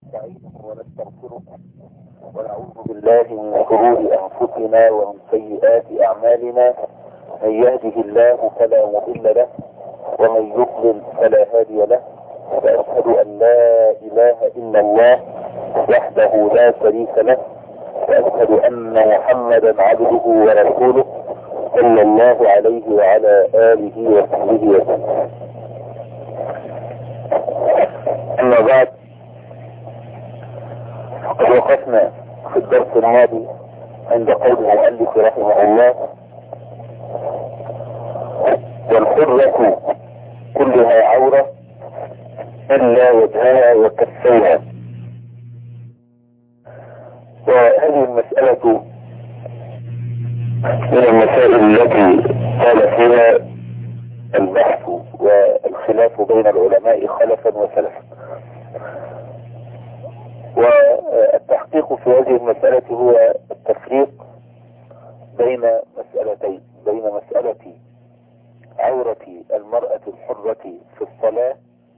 ونستعينه ونستغفره ونعوذ بالله من شرور أنفسنا ومن سيئات أعمالنا. من يهده الله فلا مضل له ومن يضلل فلا هادي له، وأشهد أن لا إله إلا الله وحده لا شريك له، وأشهد أن محمدا عبده ورسوله صلى الله عليه وعلى آله وصحبه وسلم. أما بعد، فقد وقفنا في الدرس الماضي عند قول المؤلف رحمه الله: والحرة كلها عورة إلا وجهها وكفيها. وهذه المسألة من المسائل التي قال فيها البحث والخلاف بين العلماء خلفا وسلفا. والتحقيق في هذه المسألة هو التفريق بين مسألتين: بين مسألة عورة المرأة الحرة في الصلاة،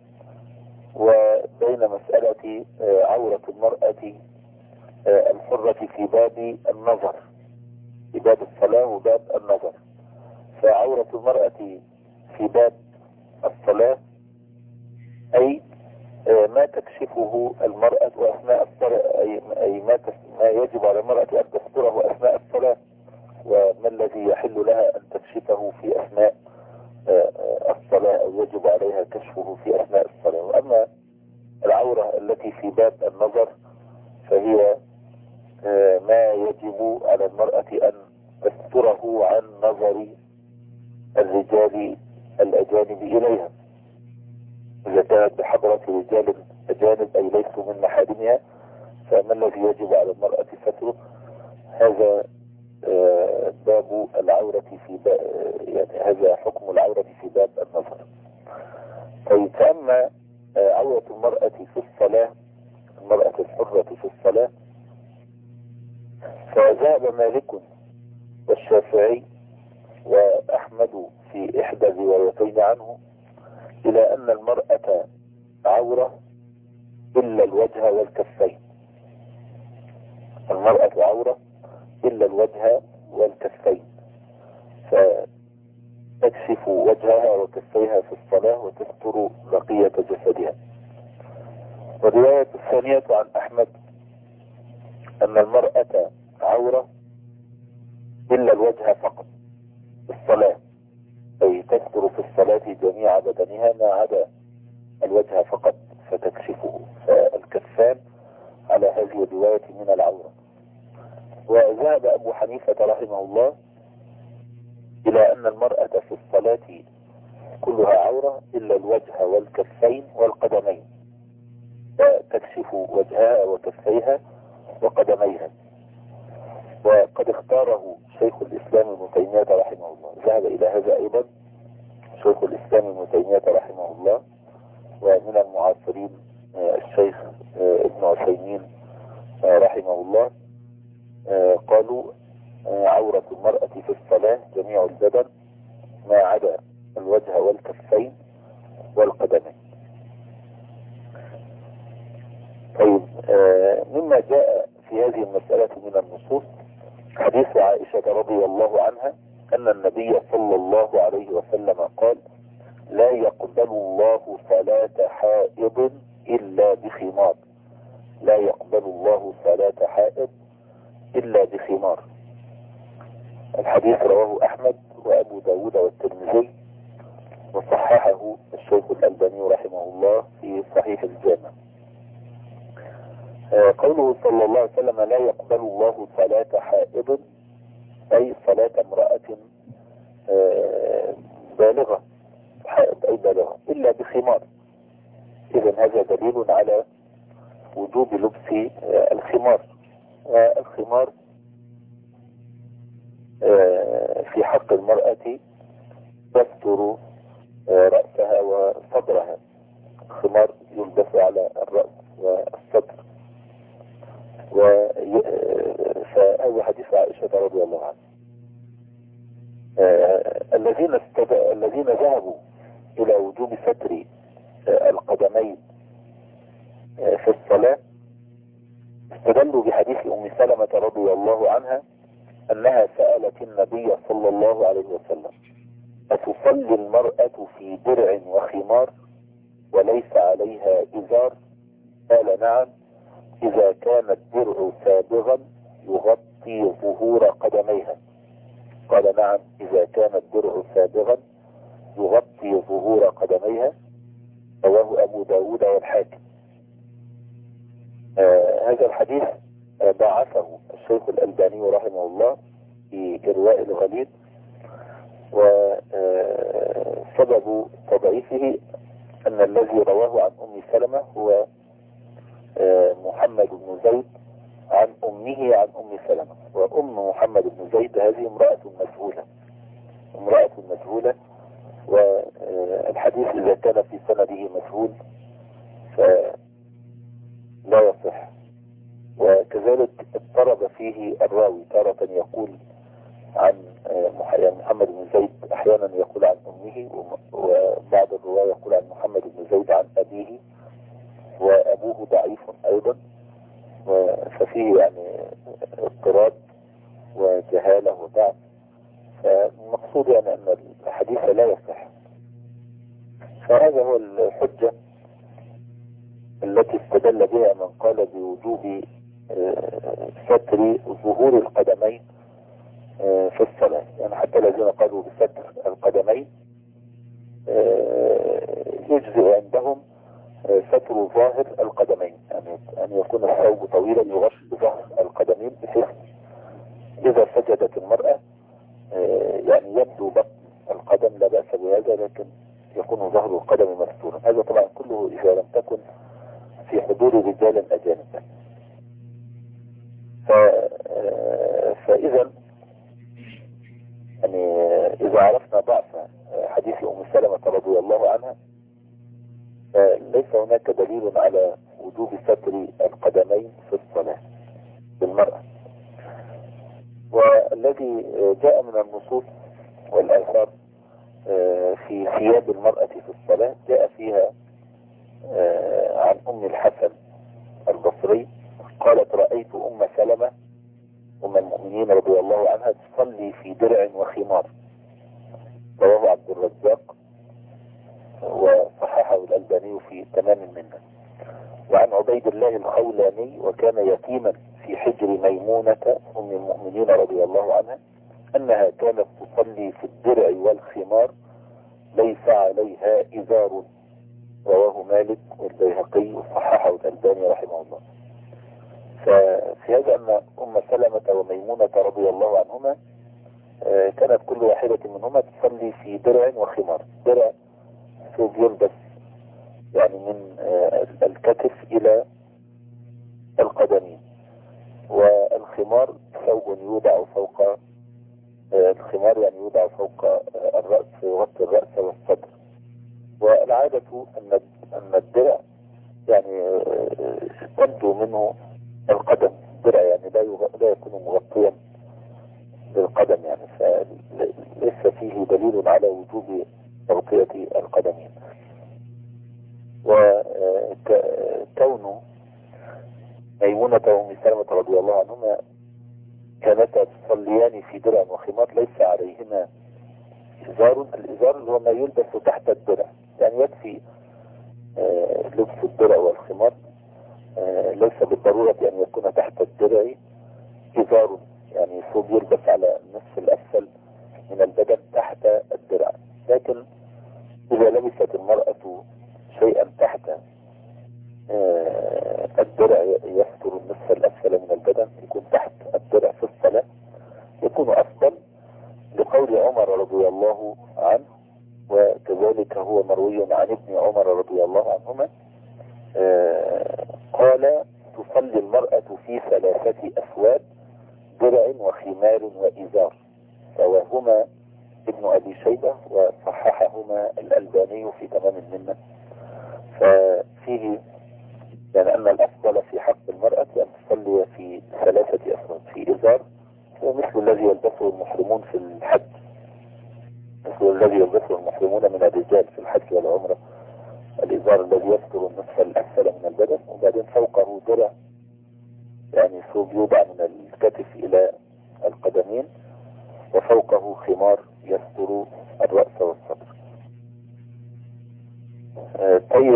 وبين مسألة عورة المرأة الحرة في باب النظر، في باب الصلاة وباب النظر. فعورة المرأة في باب الصلاة أي ما تكشفه المرأة أثناء الصلاة، أي ما يجب على المرأة أن تستره أثناء الصلاة، وما الذي يحل لها أن تكشفه في أثناء الصلاة أو يجب عليها كشفه في أثناء الصلاة. وأما العورة التي في باب النظر فهي ما يجب على المرأة أن تستره عن نظر الرجال الأجانب إليها، إذا كانت بحضرة رجال أجانب أي ليسوا من محارمها، فما الذي يجب على المرأة ستره؟ هذا باب العورة في باب، يعني هذا حكم العورة في باب النظر. طيب، فأما عورة المرأة في الصلاة، المرأة الحرة في الصلاة، فذهب مالك والشافعي وأحمد في إحدى الروايتين عنه إلى أن المرأة عورة إلا الوجه والكفين. المرأة عورة إلا الوجه والكفين، فتكشف وجهها وكفيها في الصلاة وتستر بقية جسدها. والرواية الثانية عن أحمد أن المرأة عورة إلا الوجه فقط في الصلاة، أي تستر في الصلاة جميع بدنها ما عدا الوجه فقط فتكشفه. فالكفان على هذه الرواية من العورة. وذهب أبو حنيفة رحمه الله إلى أن المرأة في الصلاة كلها عورة إلا الوجه والكفين والقدمين، فتكشف وجهها وكفيها وقدميها. وقد اختاره شيخ الإسلام ابن تيمية رحمه الله، ذهب إلى هذا أيضا شيخ الإسلام ابن تيمية رحمه الله. ومن المعاصرين الشيخ ابن عثيمين رحمه الله قالوا عورة المرأة في الصلاة جميع البدن ما عدا الوجه والكفين والقدمين. طيب، مما جاء في هذه المسألة من النصوص حديث عائشة رضي الله عنها أن النبي صلى الله عليه وسلم قال: لا يقبل الله صلاة حائض إلا بخمار. لا يقبل الله صلاة حائض إلا بخمار. الحديث رواه أحمد وأبو داود والترمذي، وصححه الشيخ الألباني رحمه الله في صحيح الجامع. قوله صلى الله عليه وسلم: لا يقبل الله صلاة حائض أي صلاة امرأة بالغة، حائض أي بالغة، إلا بخمار. إذن هذا دليل على وجوب لبس الخمار. والخمار في حق المرأة تستر رأسها وصدرها. الخمار يلبس على الرأس والصدر. فهذا حديث عائشة رضي الله عنها. الذين ذهبوا إلى وجوب ستر القدمين في الصلاة استدلوا بحديث أم سلمة رضي الله عنها أنها سألت النبي صلى الله عليه وسلم: أتصلي المرأة في درع وخمار وليس عليها إزار؟ قال: نعم، إذا كان الدرع سابغا يغطي ظهور قدميها. قال: نعم، إذا كان الدرع سابغا يغطي ظهور قدميها. رواه أبو داود والحاكم. هذا الحديث ضعفه الشيخ الألباني رحمه الله في إرواء الغليل، وسبب تضعيفه أن الذي رواه عن أم سلمة هو محمد بن زيد عن أمه عن أم سلمة، وأم محمد بن زيد هذه امرأة مجهولة، والحديث إذا كان في سنده مجهول فلا يصح. وكذلك اضطرب فيه الراوي، تارة يقول عن محمد بن زيد، أحيانا يقول عن أمه، وبعض الرواية يقول عن محمد بن زيد عن أبيه، وأبوه ضعيف أيضا، ففيه يعني اضطراب وجهالة وضعف. فالمقصود يعني أن الحديث لا يصح. فهذا هو الحجة التي استدل بها من قال بوجوب ستر ظهور القدمين في الصلاة. يعني حتى الذين قالوا بستر القدمين يجزئ عندهم ستر ظاهر القدمين، يعني أن يكون الثوب طويلا يغطي ظهر القدمين، بحيث إذا سجدت المرأة يعني يبدو بطن القدم، لا بأس بهذا، لكن يكون ظهر القدم مستورا. هذا طبعا كله إذا لم تكن في حضور رجال أجانب. فإذا يعني إذا عرفنا ضعف حديث أم سلمة رضي الله عنها، فليس هناك دليل على وجوب ستر القدمين في الصلاة بالمرأة. والذي جاء من النصوص والآثار في ثياب المرأة في الصلاة جاء فيها عن أم الحسن البصري قالت: رأيت أم سلمة أم المؤمنين رضي الله عنها تصلي في درع وخمار. رواه عبد الرزاق وصححه الألباني في تمام المنة. وعن عبيد الله الخولاني وكان يتيما في حجر ميمونة أم المؤمنين رضي الله عنها أنها كانت تصلي في الدرع والخمار ليس عليها إزار. رواه مالك والبيهقي وصححه الألباني رحمه الله. ففي هذا أن أم سلمة وميمونة رضي الله عنهما كانت كل واحدة منهما تصلي في درع وخمار. درع ثوب يلبس يعني من الكتف إلى القدمين، والخمار ثوب يوضع فوق الخمار، يعني يوضع فوق الرأس، يغطي الرأس والصدر. والعادة أن الدرع يعني تبدو منه القدم، الدرع يعني لا يكون مغطيا للقدم، يعني فليس فيه دليل على وجوب تغطية القدمين. وكون ميمونة وأم سلمة رضي الله عنهما كانتا تصليان في درع وخمار ليس عليهما إزار. الإزار اللي هو ما يلبس تحت الدرع، يعني يكفي لبس الدرع والخمار، ليس بالضرورة أن يكون تحت الدرع إزار، يعني ثوب يلبس على النصف الأسفل من البدن تحت الدرع. لكن إذا لبست المرأة شيئا تحت الدرع يستر النصف الأسفل من البدن، يكون تحت الدرع في الصلاة، يكون أفضل، لقول عمر رضي الله عنه، وكذلك هو مروي عن ابن عمر رضي الله عنهما قال: تصلي المرأة في 3 أثواب: درع وخمار وإزار. رواهما ابن أبي شيبة وصححهما الألباني في تمام المنة. ففيه يعني أن الأفضل في حق المرأة أن تصلي في 3 أثواب، في إزار ومثل الذي يلبسه المحرمون في الحج، مثل الذي يلبسه المحرمون من الرجال في الحج والعمرة، الإزار الذي يستر النصف الأسفل من البدن، وبعدين فوقه درع يعني ثوب يوضع من الكتف إلى القدمين، وفوقه خمار يستر الرأس والصدر. طيب،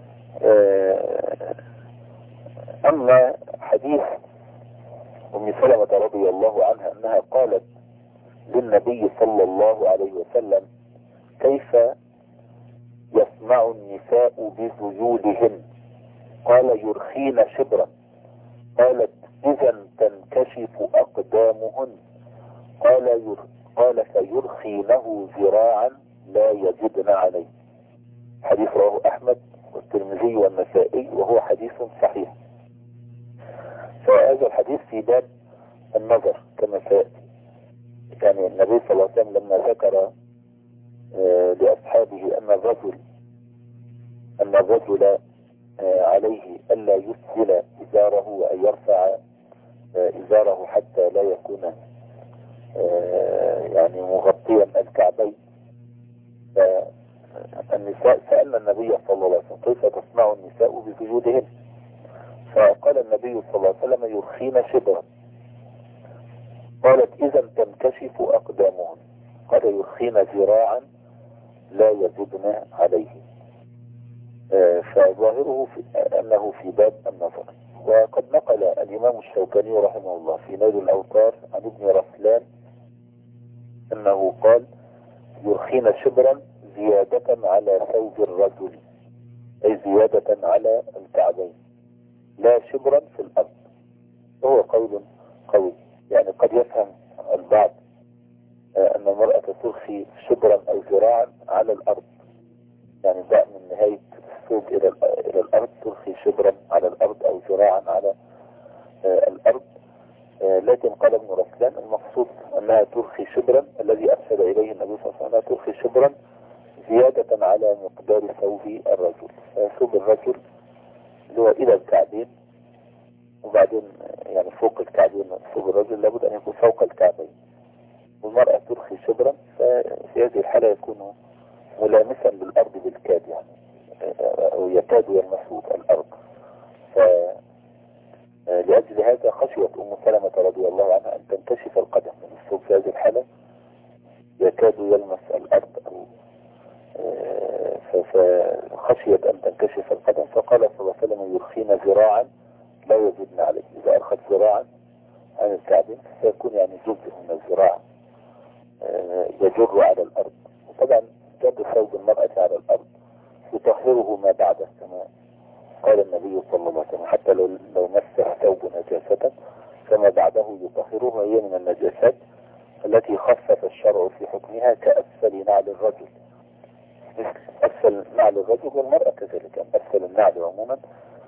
أما حديث أم سلمة رضي الله عنها أنها قالت للنبي صلى الله عليه وسلم: كيف يصنع النساء بزيودهن؟ قال: يرخين شبرا. قالت: إذا تنكشف أقدامهن. قال: فيرخينه ذراعا لا يزدن عليه. حديث رواه أحمد والترمذي والنسائي، وهو حديث صحيح. فهذا الحديث في باب النظر كما سيأتي. يعني النبي صلى الله عليه وسلم لما ذكر لأصحابه أن الرجل عليه ألا يسهل إزاره وأن يرفع إزاره حتى لا يكون يعني مغطيا الكعبين. فالنساء سألنا النبي صلى الله عليه وسلم: كيف تصنع النساء بسجودهن؟ فقال النبي صلى الله عليه وسلم: يرخين شبرا. قالت: إذا تنكشف أقدامهن. قال: يرخين ذراعا لا يزدن عليه. فظاهره أنه في باب النظر. وقد نقل الإمام الشوكاني رحمه الله في نيل الأوطار عن ابن رسلان أنه قال: يرخين شبرا زيادة على ثوب الرجل، أي زيادة على الكعبين، لا شبرا في الأرض. وهو قول قوي. يعني قد يفهم البعض أن المرأة ترخي شبرا أو ذراعا على الأرض، يعني دع من نهاية الثوب إلى الأرض ترخي شبرا على الأرض أو ذراعا على الأرض. لكن قال ابن رسلان: المقصود أنها ترخي شبرا، الذي أرشد إليه النبي صلى الله عليه وسلم، ترخي شبرا زيادة على مقدار ثوب الرجل. ثوب الرجل اللي هو إلى الكعبين، وبعدين يعني فوق الكعبين. ثوب الرجل لابد أن يكون فوق الكعبين، والمرأة ترخي شبرا، ففي هذه الحالة يكون ملامسا للأرض بالكاد، يعني أو يكاد يلمس الأرض. لأجل هذا خشيت أم سلمة رضي الله عنها أن تنكشف القدم، من الثوب في هذه الحالة يكاد يلمس الأرض، فخشيت أن تنكشف القدم. فقال صلى الله عليه وسلم: يرخين ذراعا لا يزدن عليه. إذا أرخت ذراعا عن الكعبين سيكون يعني جزء من الذراع يجر على الأرض. وطبعا جد ثوب المرأة على الأرض يطهره ما بعده، كما قال النبي صلى الله عليه وسلم: حتى لو مس ثوب نجاسة فما بعده يطهره. وهي من النجاسات التي خفف الشرع في حكمها كأسفل نعل الرجل، مثل أسفل نعل الرجل والمرأة كذلك. أسفل النعل عموما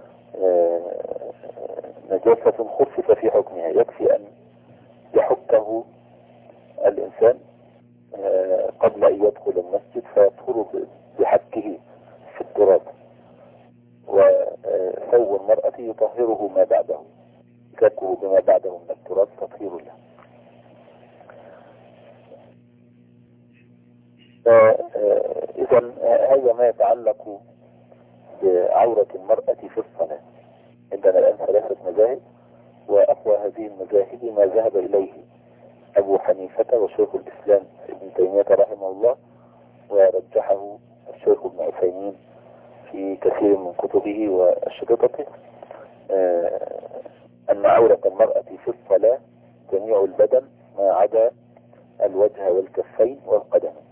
نجاسة خفف في حكمها، يكفي أن يحكه الإنسان قبل أن يدخل المسجد فيطهر بحكه في التراب. وثوب المرأة يطهره ما بعده، كاكه بما بعده من التراب تطهير له. إذن هذا ما يتعلق بعورة المرأة في الصلاة. عندنا الآن 3 مذاهب، وأقوى هذه المذاهب ما ذهب إليه أبو حنيفة وشيخ الإسلام ابن تيمية رحمه الله، ورجحه الشيخ ابن عثيمين في كثير من كتبه وأشرطته، أن عورة المرأة في الصلاة جميع البدن ما عدا الوجه والكفين والقدمين.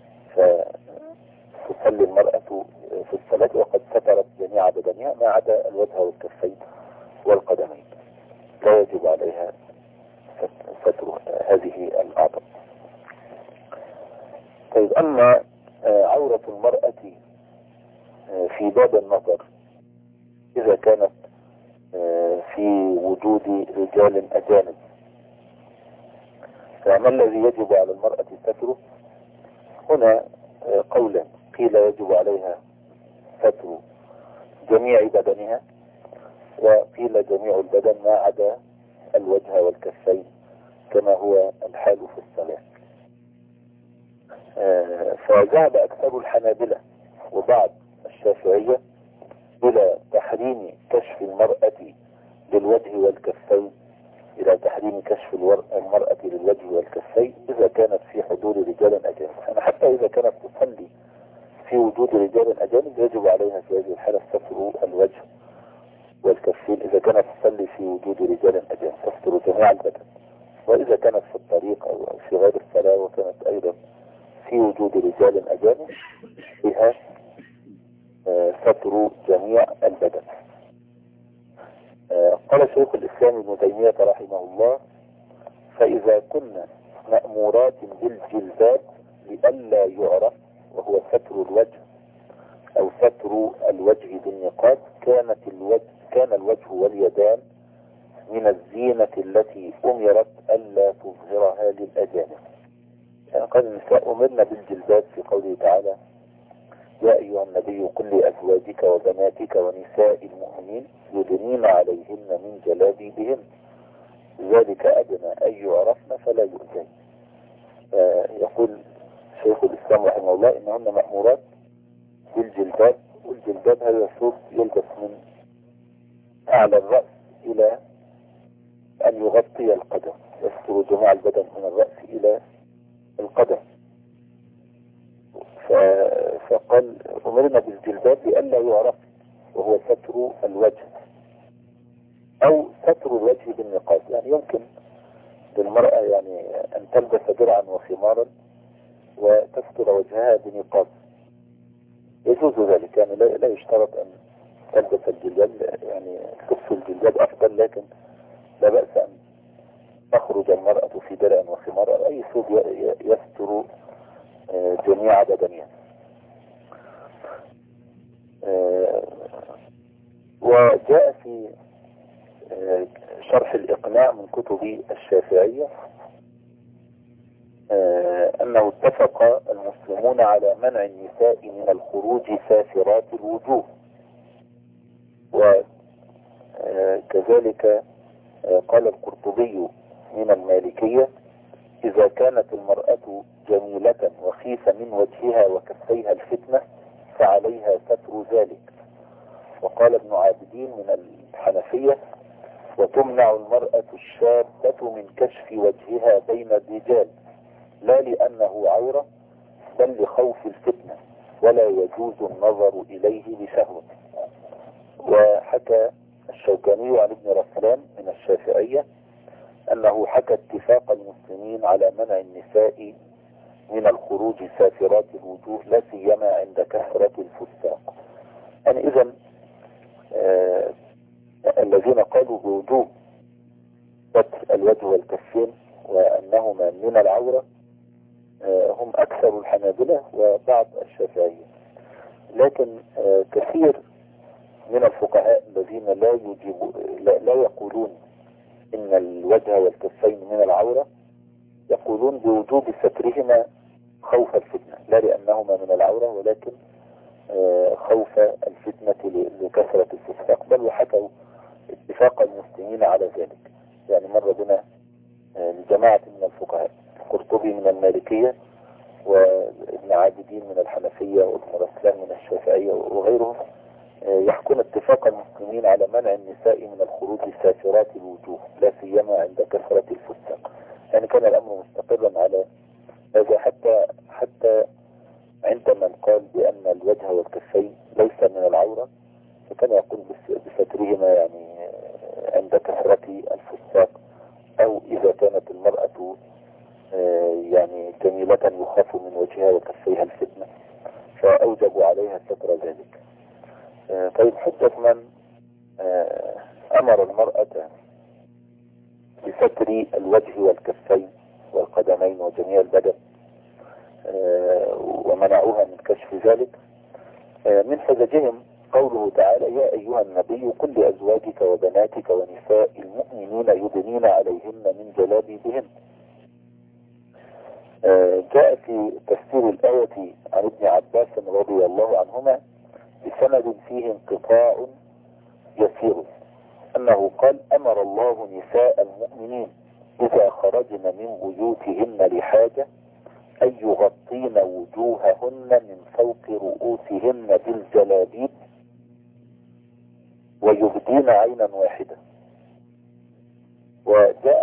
فتصلي المرأة في الصلاة وقد سترت جميع بدنها ما عدا الوجه والكفين والقدمين، لا يجب عليها ستر هذه الأعضاء. طيب، أما عورة المرأة في باب النظر إذا كانت في وجود رجال أجانب، فما الذي يجب على المرأة ستره؟ هنا قولا: قيل يجب عليها ستر جميع بدنها، وقيل جميع البدن ما عدا الوجه والكفين كما هو الحال في الصلاة. فذهب أكثر الحنابلة وبعض الشافعية إلى تحريم كشف المرأة الوجه والكفين، إلى تحريم كشف المرأة للوجه والكفين إذا كانت في حضور رجال أجانب. يعني حتى إذا كانت تصلي في وجود رجال أجانب يجب عليها في هذه الحالة ستر الوجه والكفين، إذا كانت تصلي في وجود رجال أجانب تستر جميع البدن. وإذا كانت في الطريق أو في غير الصلاة وكانت أيضا في وجود رجال أجانب بها ستر جميع البدن. قال شيخ الإسلام ابن تيمية رحمه الله: فإذا كنا مأمورات بالجلباب لئلا يعرف، وهو ستر الوجه أو ستر الوجه بالنقاب، كان الوجه واليدان من الزينة التي أمرت ألا تظهرها للأجانب. يعني قال النساء أمرنا بالجلباب في قوله تعالى: يا أيها النبي قل لأزواجك وبناتك ونساء المؤمنين يدنين عليهن من جلابيبهن ذلك أدنى أن يعرفن فلا يؤذين. يقول شيخ الإسلام رحمه الله إنهن مأمورات بالجلباب، والجلباب هذا ثوب يلبس من أعلى الرأس إلى أن يغطي القدم، يستر جميع البدن من الرأس إلى القدم. فقال أمرنا بالجلباب لئلا يعرف، وهو ستر الوجه أو ستر الوجه بالنقاب. يعني يمكن للمرأة يعني أن تلبس درعا وخمارا وتستر وجهها بنقاب، يجوز ذلك. يعني لا يشترط أن تلبس الجلباب، يعني لبس الجلباب أفضل، لكن لا بأس أن تخرج المرأة في درع وخمار أو أي ثوب يستر جميع بدنها. وجاء في شرح الإقناع من كتب الشافعية أنه اتفق المسلمون على منع النساء من الخروج سافرات الوجوه، وكذلك قال القرطبي من المالكية: إذا كانت المرأة جميلة وخيف من وجهها وكفيها الفتنة فعليها ستر ذلك. وقال ابن عابدين من الحنفية: وتمنع المرأة الشابة من كشف وجهها بين الرجال لا لأنه عورة بل لخوف الفتنة، ولا يجوز النظر إليه بشهوة. وحكى الشوكاني عن ابن رسلان من الشافعية أنه حكى اتفاق المسلمين على منع النساء من الخروج سافرات الوجوه لا سيما عند كثرة الفساق. يعني إذن الذين قالوا بوجوب ستر الوجه والكفين وأنهما من العورة هم أكثر الحنابلة وبعض الشافعية. لكن كثير من الفقهاء الذين لا يقولون إن الوجه والكفين من العورة يقولون بوجوب سترهما خوف الفتنة، لا لأنهما من العورة ولكن خوف الفتنة لكثرة الفساق. بل وحكوا اتفاق المسلمين على ذلك. يعني مر بنا لجماعة من الفقهاء، القرطبي من المالكية وابن عابدين من الحنفية وابن رسلان من الشافعية وغيرهم يحكون اتفاق المسلمين على منع النساء من الخروج سافرات الوجوه لا سيما عند كثرة الفساق. يعني كان الأمر مستقرا على هذا حتى عند من قال بأن الوجه والكفين ليس من العورة، فكان يقول بسترهما يعني عند كثرة الفساق، أو إذا كانت المرأة يعني جميلة يخاف من وجهها وكفيها الفتنة فأوجبوا عليها ستر ذلك. طيب حجة من أمر المرأة بستر الوجه والكفين والقدمين وجميع البدن ومنعوها من كشف ذلك؟ من حججهم قوله تعالى: يا أيها النبي قل لأزواجك وبناتك ونساء المؤمنين يدنين عليهن من جلابيبهن. جاء في تفسير الآية عن ابن عباس رضي الله عنهما بسند فيه انقطاع يسير أنه قال: أمر الله نساء المؤمنين إذا خرجن من بيوتهن لحاجة أن يغطين وجوههن من فوق رؤوسهن بالجلابيب ويبدين عينا واحدة.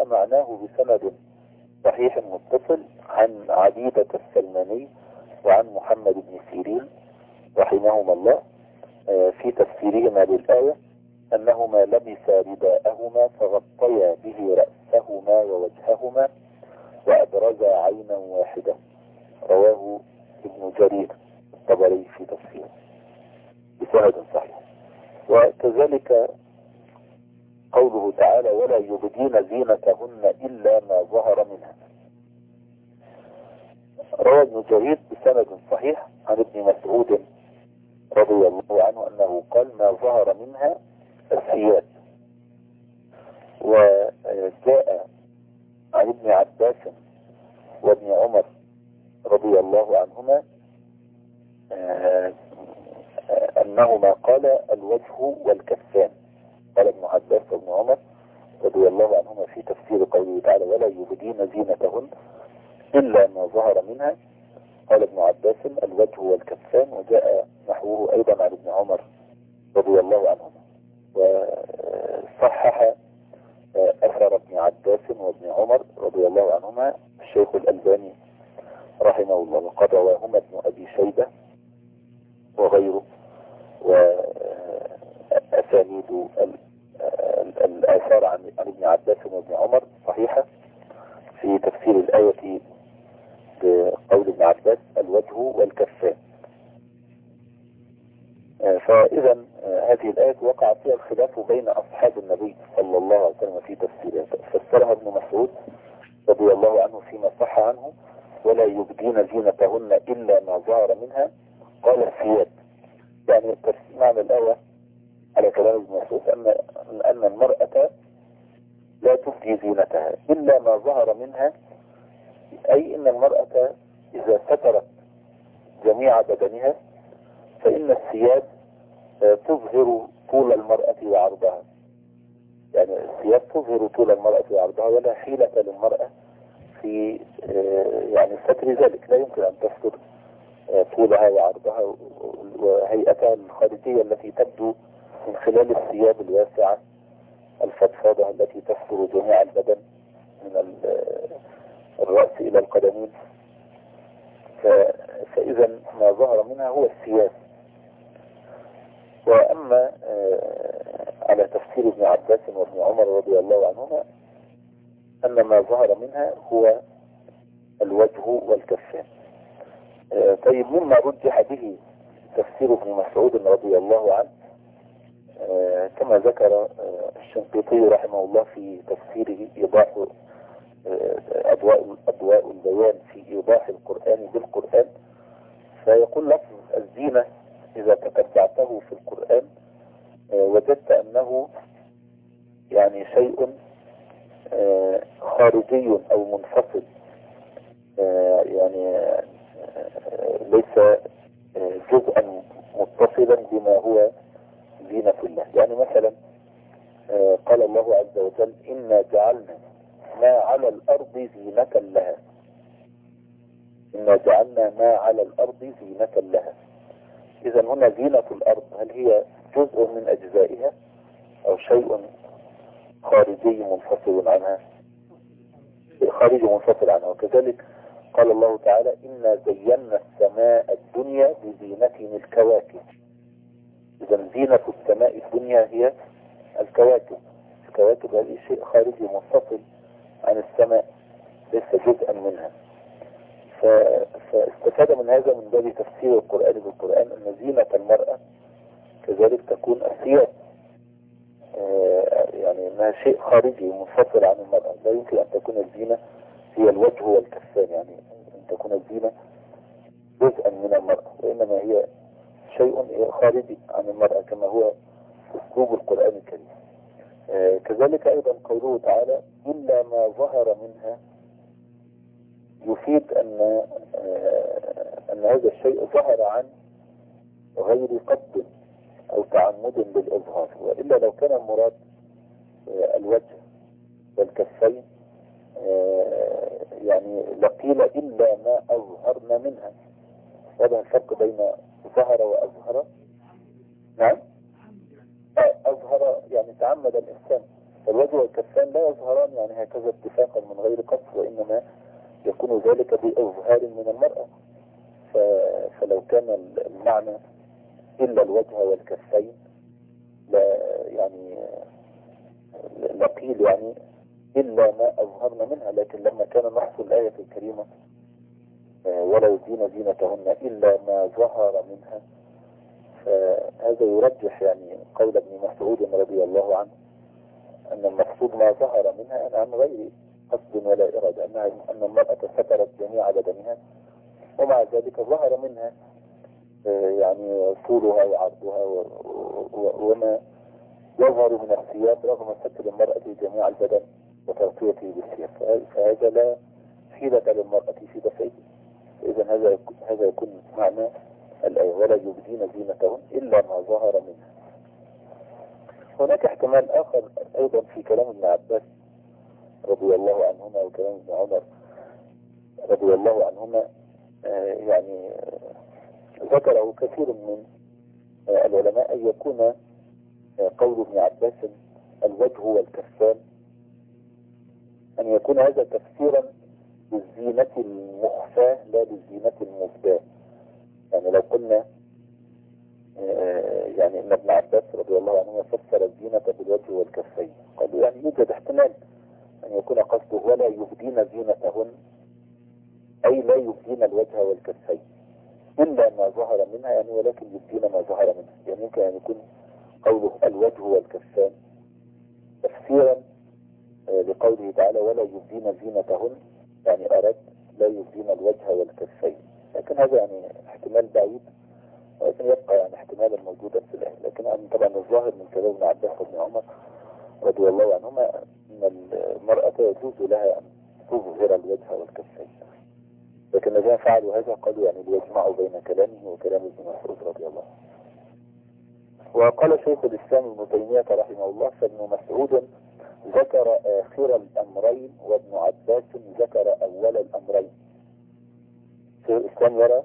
جاء معناه بسند صحيح متصل عن عبيدة السلماني وعن محمد بن سيرين رحمهما الله في تفسيرهما للآية أنهما لبسا رداءهما فغطيا به رأسهما ووجههما وأبرزا عينا واحدة. رواه ابن جرير الطبري في تفسيره بسند صحيح. وكذلك قوله تعالى ولا يبدين زينتهن إلا ما ظهر منها. روى ابن جرير بسند صحيح عن ابن مسعود رضي الله عنه أنه قال ما ظهر منها الثياب. وجاء عن ابن عباس وابن عمر رضي الله عنهما أنهما قال الوجه والكفان. قال ابن عباس وابن عمر رضي الله عنهما في تفسير قوله تعالى ولا يبدين زينتهن إلا ما ظهر منها، قال ابن عباس الوجه والكفان، وجاء نحوه أيضا عن ابن عمر رضي الله عنهما. وصحح أثر ابن عباس وابن عمر رضي الله عنهما الشيخ الألباني رحمه الله، وقد رواهما ابن أبي شيبة وغيره. وأسانيد الآثار عن ابن عباس وابن عمر صحيحة في تفسير الآية بقول ابن عباس الوجه والكفان. فإذا هذه الآية وقع فيها الخلاف بين أصحاب النبي صلى الله عليه وسلم في تفسيرها. فسرها ابن مسعود رضي الله عنه فيما صح عنه ولا يبدين زينتهن إلا ما ظهر منها، قال الثياب. يعني معنى الآية على كلام ابن مسعود أن المرأة لا تبدي زينتها إلا ما ظهر منها، أي أن المرأة إذا سترت جميع بدنها فإن الثياب تظهر طول المرأة وعرضها. يعني الثياب تظهر طول المرأة وعرضها، ولا حيلة للمرأة في يعني ستر ذلك. لا يمكن أن تستر طولها وعرضها وهيئتها الخارجية التي تبدو من خلال الثياب الواسعة الفضفاضة التي تستر جميع البدن من الرأس إلى القدمين. فإذا ما ظهر منها هو الثياب. وأما على تفسير ابن عباس وابن عمر رضي الله عنهما أن ما ظهر منها هو الوجه والكفان. طيب مما رجح به تفسير ابن مسعود رضي الله عنه كما ذكر الشنقيطي رحمه الله في تفسيره إيضاح أضواء البيان في إيضاح القرآن بالقرآن، فيقول لفظ الزينة إذا تتبعته في القرآن وجدت أنه يعني شيء خارجي أو منفصل، يعني ليس جزءا متصلا بما هو زينة الله. يعني مثلا قال الله عز وجل إنا جعلنا ما على الأرض زينة لها. إنا جعلنا ما على الأرض زينة لها. إذا هنا زينة الأرض هل هي جزء من أجزائها أو شيء خارجي منفصل عنها؟ خارجي منفصل عنها. وكذلك قال الله تعالى إنا زينا السماء الدنيا بزينة الكواكب. إذا زينة السماء الدنيا هي الكواكب. الكواكب هذه شيء خارجي منفصل عن السماء ليس جزءا منها. فاستفاد من هذا من باب تفسير القرآن بالقرآن أن زينة المرأة كذلك تكون الثياب، يعني أنها شيء خارجي منفصل عن المرأة. لا يمكن أن تكون الزينة هي الوجه والكفان، يعني أن تكون الزينة جزءا من المرأة، وإنما هي شيء خارجي عن المرأة كما هو أسلوب القرآن الكريم. كذلك أيضا قوله تعالى إلا ما ظهر منها يفيد أن هذا الشيء ظهر عن غير قصد أو تعمد للإظهار، وإلا لو كان المراد الوجه والكفين يعني لقيل إلا ما أظهرنا منها. هذا الفرق بين ظهر وأظهر. نعم، أظهر يعني تعمد الإنسان فالوجه والكفان لا يظهران يعني هكذا اتفاقا من غير قصد، وإنما يكون ذلك بإظهار من المرأة. فلو كان المعنى إلا الوجه والكفين لا يعني لقيل يعني إلا ما أظهرنا منها، لكن لما كان نص الآية الكريمة ولا يبدين زينتهن إلا ما ظهر منها، فهذا يرجح يعني قول ابن مسعود رضي الله عنه أن المقصود ما ظهر منها عن غير قصد ولا إرادة، أن المرأة سترت جميع بدنها ومع ذلك ظهر منها يعني طولها وعرضها وما يظهر من الثياب رغم ستر المرأة جميع البدن وتغطيته بالثياب، فهذا لا حيلة للمرأة في دفعه. إذا هذا يكون معنى الآية ولا يبدين زينتهن إلا ما ظهر منها. هناك احتمال آخر أيضا في كلام ابن عباس رضي الله عنهما وكلام ابن عمر رضي الله عنهما، يعني ذكره كثير من العلماء أن يكون قول ابن عباس الوجه والكفان أن يكون هذا تفسيرا للزينة المخفاة لا للزينة المبداة. يعني لو قلنا يعني ان ابن عباس رضي الله عنه فسر الزينة بالوجه والكفين، قالوا يعني يوجد احتمال ان يكون قصده ولا يبدين زينتهن اي لا يبدين الوجه والكفين الا ما ظهر منها، يعني ولكن يبدين ما ظهر منها. يعني يمكن ان يكون قوله الوجه والكفان تفسيرا لقوله تعالى ولا يبدين زينتهن، يعني أراد لا يبدين الوجه والكفين، لكن هذا يعني احتمال بعيد، ولكن يبقى يعني احتمالا موجودا في الآية. لكن طبعا الظاهر من كلام ابن عباس وابن عمر رضي الله عنهما أن المرأة يجوز لها أن تظهر الوجه والكفين، لكن الذين فعلوا هذا قالوا يعني ليجمعوا بين كلامه وكلام ابن مسعود رضي الله عنه. وقال شيخ الإسلام ابن تيمية رحمه الله فابن مسعود ذكر آخر الأمرين وابن عباس ذكر أول الأمرين. شيخ الإسلام يرى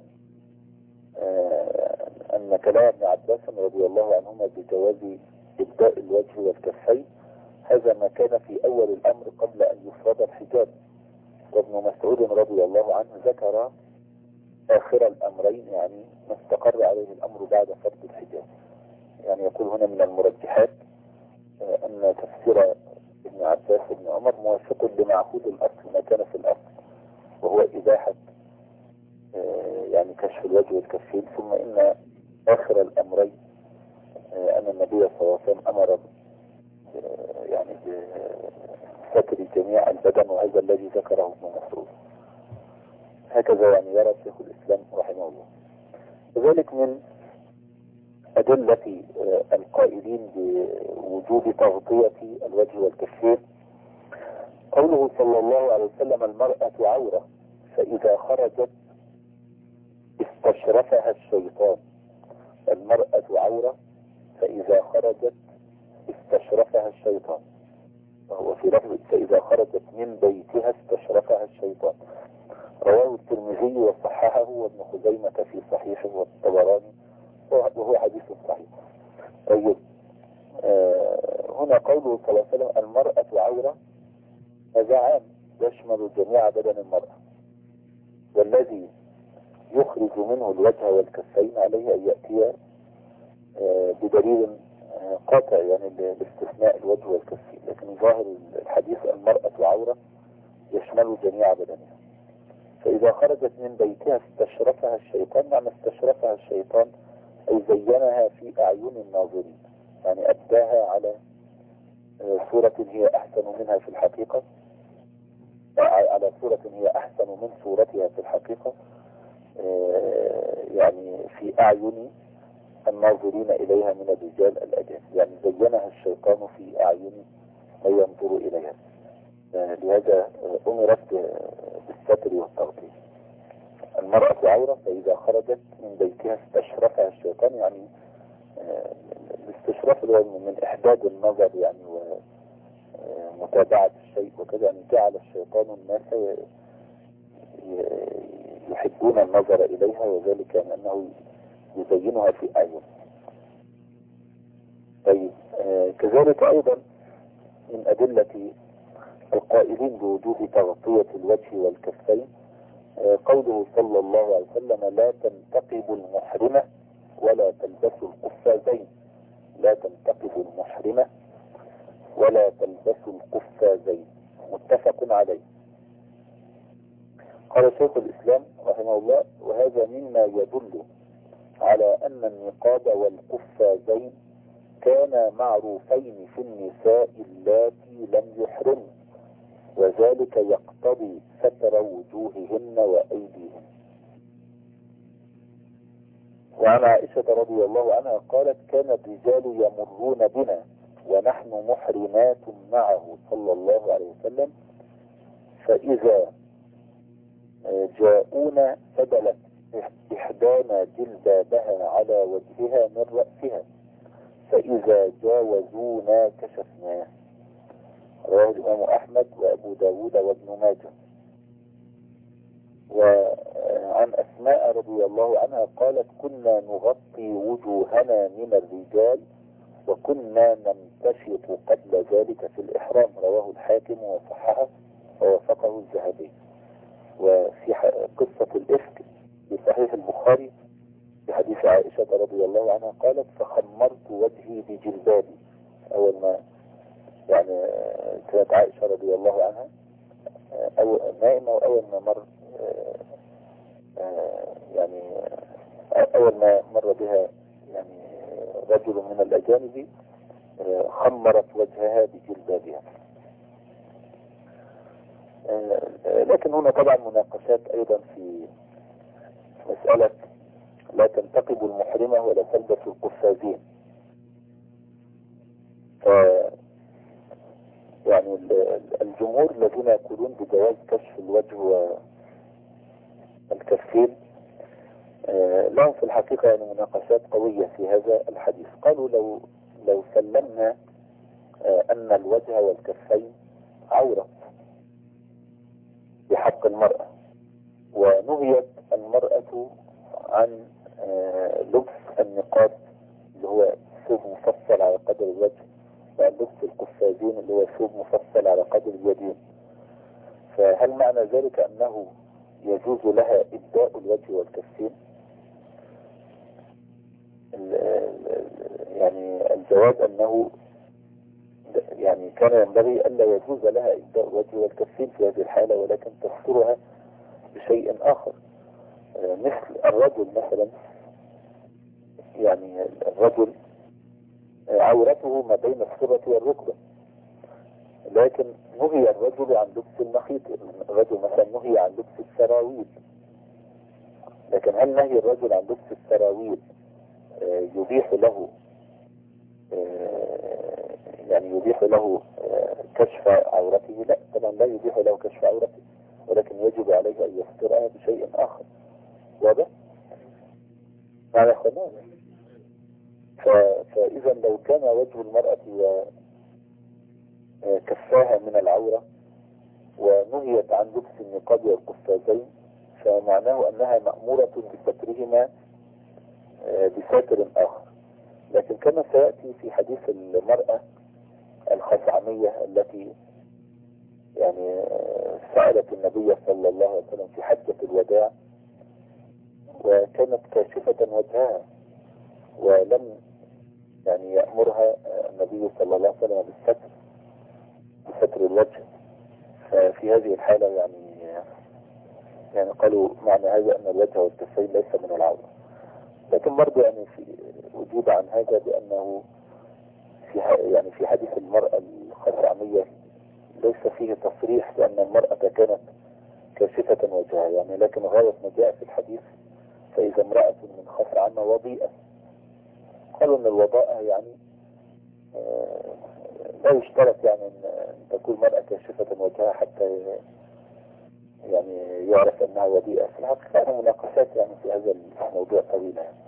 أن كلام ابن عباس رضي الله عنهما بجواز إبداء الوجه والكفين هذا ما كان في أول الأمر قبل أن يفرض الحجاب، وابن مسعود رضي الله عنه ذكر آخر الأمرين يعني ما استقر عليه الأمر بعد فرض الحجاب. يعني يقول هنا من المرجحات أن تفسير ابن عباس وابن عمر موافق لمعهود الأصل ما كان في الأصل، وهو إباحة يعني كشف الوجه والكفين، ثم إن آخر الأمرين أن النبي صلى الله عليه وسلم أمر يعني بستر جميع البدن، وهذا الذي ذكره ابن مسعود. هكذا يعني يرى شيخ الإسلام رحمه الله. وذلك من أدلة القائلين بوجوب تغطية الوجه والكفين قوله صلى الله عليه وسلم المرأة عورة فإذا خرجت استشرفها الشيطان. المرأة عورة فإذا خرجت استشرفها الشيطان، وهو في لفظ فإذا خرجت من بيتها استشرفها الشيطان. رواه الترمذي وصححه وابن خزيمة في صحيحه والطبراني وهو حديث صحيح. طيب هنا قوله صلى الله عليه وسلم المرأة عورة هذا عام يشمل جميع بدن المرأة، والذي يخرج منه الوجه والكفين عليه أن يأتي بدليل قاطع يعني باستثناء الوجه والكفين، لكن ظاهر الحديث المرأة عورة يشمل جميع بدنها. فإذا خرجت من بيتها استشرفها الشيطان، معنى استشرفها الشيطان أي زينها في أعين الناظرين، يعني أبداها على صورة هي أحسن منها في الحقيقة، على صورة هي أحسن من صورتها في الحقيقة، يعني في أعين الناظرين إليها من الرجال الأجانب، يعني زينها الشيطان في أعين من ينظر إليها. لهذا أمرت بالستر والتغطية. المرأة عورة فإذا خرجت من بيتها استشرفها الشيطان، يعني الاستشراف من إحداد النظر يعني ومتابعة الشيء وكذا، يعني جعل الشيطان الناس يحبون النظر إليها، وذلك يعني أنه يزينها في أعين. طيب كذلك أيضا من أدلة القائلين بوجوب تغطية الوجه والكفين قوله صلى الله عليه وسلم: لا تنتقب المحرمة ولا تلبسوا القفازين. لا تنتقب المحرمة ولا تلبسوا القفازين، متفق عليه. قال شيخ الإسلام رحمه الله: وهذا مما يدل على أن النقاب والقفازين كانا معروفين في النساء اللاتي لم يحرمن، وذلك يقتضي ستر وجوههن وأيديهن. وعن عائشة رضي الله عنها قالت: كان الرجال يمرون بنا ونحن محرمات معه صلى الله عليه وسلم، فإذا جاءونا سدلت إحدانا جلبابها على وجهها من رأسها، فإذا جاوزونا كشفناه. رواه الإمام أحمد وأبو داود وابن ماجه. وعن أسماء رضي الله عنها قالت: كنا نغطي وجوهنا من الرجال وكنا نمتشط قبل ذلك في الإحرام. رواه الحاكم وصححه ووافقه الذهبي. وفي قصة الإفك في صحيح البخاري في حديث عائشة رضي الله عنها قالت: فخمرت وجهي بجلبابي. أول ما يعني كانت عائشة رضي الله عنها نائمة، وأول ما مر يعني أول ما مر بها يعني رجل من الأجانب خمرت وجهها بجلبابها. لكن هنا طبعا مناقشات أيضا في مسألة لا تنتقب المحرمة ولا تلبس القفازين. يعني الجمهور الذين يقولون بجواز كشف الوجه والكفين لهم في الحقيقة يعني مناقشات قوية في هذا الحديث. قالوا لو سلمنا أن الوجه والكفين عورة بحق المرأة، ونهيت المرأة عن لبس النقاب اللي هو ثوب مفصل على قدر الوجه، وعن لبس القفازين اللي هو ثوب مفصل على قدر اليدين، فهل معنى ذلك أنه يجوز لها إبداء الوجه والكفين؟ يعني الجواب أنه يعني كان ينبغي ألا يجوز لها إبداء الوجه والكفين في هذه الحالة، ولكن تسترها بشيء آخر. مثل الرجل مثلا، يعني الرجل عورته ما بين السرة والركبة، لكن نهي الرجل عن لبس المخيط. الرجل مثلا نهي عن لبس السراويل، لكن هل نهي الرجل عن لبس السراويل يبيح له يعني يبيح له كشف عورته؟ لا طبعا، لا يبيح له كشف عورته، ولكن يجب عليه أن يسترها بشيء آخر. واضح؟ معنى خلاص. فإذا لو كان وجه المرأة وكفاها من العورة ونهيت عن لبس النقاب والقفازين، فمعناه أنها مأمورة بسترهما بساتر آخر. لكن كما سيأتي في حديث المرأة الخثعمية التي يعني سألت النبي صلى الله عليه وسلم في حجة الوداع وكانت كاشفة وجهها، ولم يعني يأمرها النبي صلى الله عليه وسلم بستر الوجه، ففي هذه الحالة يعني قالوا معنى هذا أن الوجه والكفين ليس من العورة. لكن برضه يعني في وجود عن هذا بأنه في حديث المرأة الخثعمية ليس فيه تصريح بأن المرأة كانت كاشفة وجهها يعني، لكن غاية ما جاء في الحديث: فإذا امرأة من خثعم وضيئة. قالوا أن الوضاءة يعني لا يشترط يعني أن تكون مرأة كاشفة وجهها حتى يعني يعرف أنها وضيئة. في الحقيقة مناقشات يعني في هذا الموضوع طويلة يعني.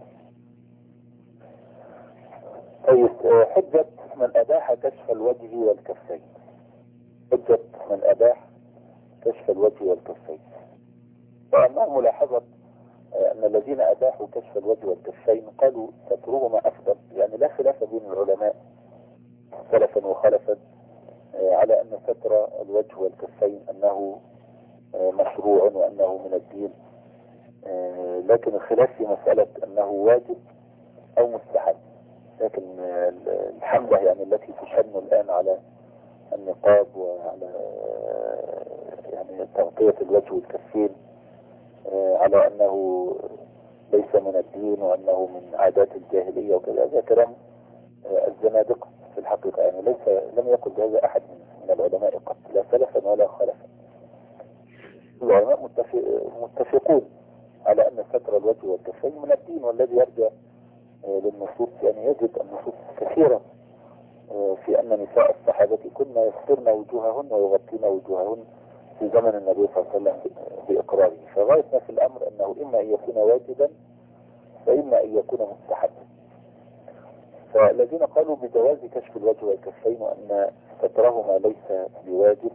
طيب، حجة من أباح كشف الوجه والكفين. حجة من أباح كشف الوجه والكفين، وأنها ملاحظة أن الذين أباحوا كشف الوجه والكفين قالوا سترهما أفضل، يعني لا خلاف بين العلماء سلفا وخلفا على أن ستر الوجه والكفين أنه مشروع وأنه من الدين، لكن الخلاف في مسألة أنه واجب أو مستحب. لكن الحملة يعني التي تشن الآن على النقاب وعلى يعني تغطية الوجه والكفين على أنه ليس من الدين وأنه من عادات الجاهلية وكذا، هذا كلام الزنادقة في الحقيقة. يعني لم يقل بهذا أحد من العلماء قط، لا سلفا ولا خلفا. العلماء متفقون على أن ستر الوجه والكفين من الدين، والذي يرجع للنصوص يعني يجد النصوص كثيرة في أن نساء الصحابة كن يسترن وجوههن ويغطين وجوههن في زمن النبي صلى الله عليه وسلم بإقراره. فغاية ما في الأمر أنه إما أن يكون واجبا وإما أن يكون مستحبا. فالذين قالوا بجواز كشف الوجه والكفين وأن سترهما ليس بواجب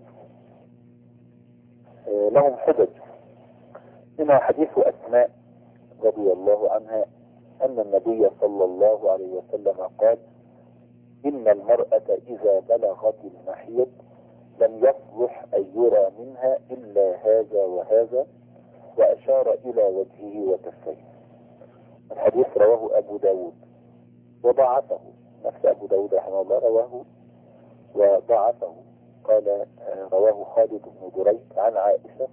لهم حجج، منها حديث أسماء رضي الله عنها أن النبي صلى الله عليه وسلم قال: إن المرأة إذا بلغت المحيض لم يصلح أن يرى منها إلا هذا وهذا، وأشار إلى وجهه وكفيه. الحديث رواه أبو داود وضعفه، نفس أبو داود رحمه الله رواه وضعفه. قال رواه خالد بن دريك عن عائشة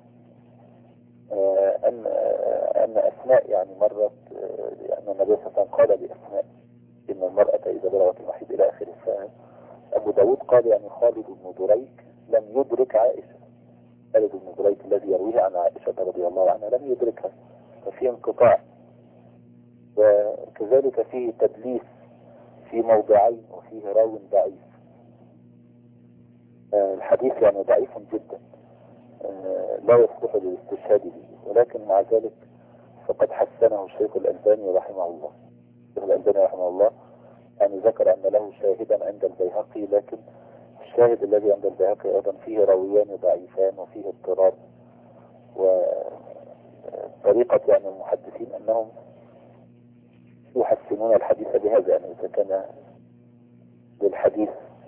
أن أسماء يعني مرت، أن النبي صلى الله عليه وسلم قال لأسماء إن المرأة إذا بلغت المحيض إلى آخره. فأبو داود قال يعني خالد بن دريك لم يدرك عائشة. خالد بن دريك الذي يرويه عن عائشة رضي الله عنها لم يدركها، ففيه انقطاع. وكذلك فيه تدليس في موضعين وفيه راو ضعيف. الحديث يعني ضعيف جدا لا يصلح للاستشهاد به، ولكن مع ذلك فقد حسنه الشيخ الألباني رحمه الله. الشيخ الألباني رحمه الله يعني ذكر أن له شاهدا عند البيهقي، لكن الشاهد الذي عند البيهقي أيضا فيه راويان ضعيفان وفيه اضطراب. وطريقة يعني المحدثين أنهم يحسنون الحديث بهذا، يعني إذا كان للحديث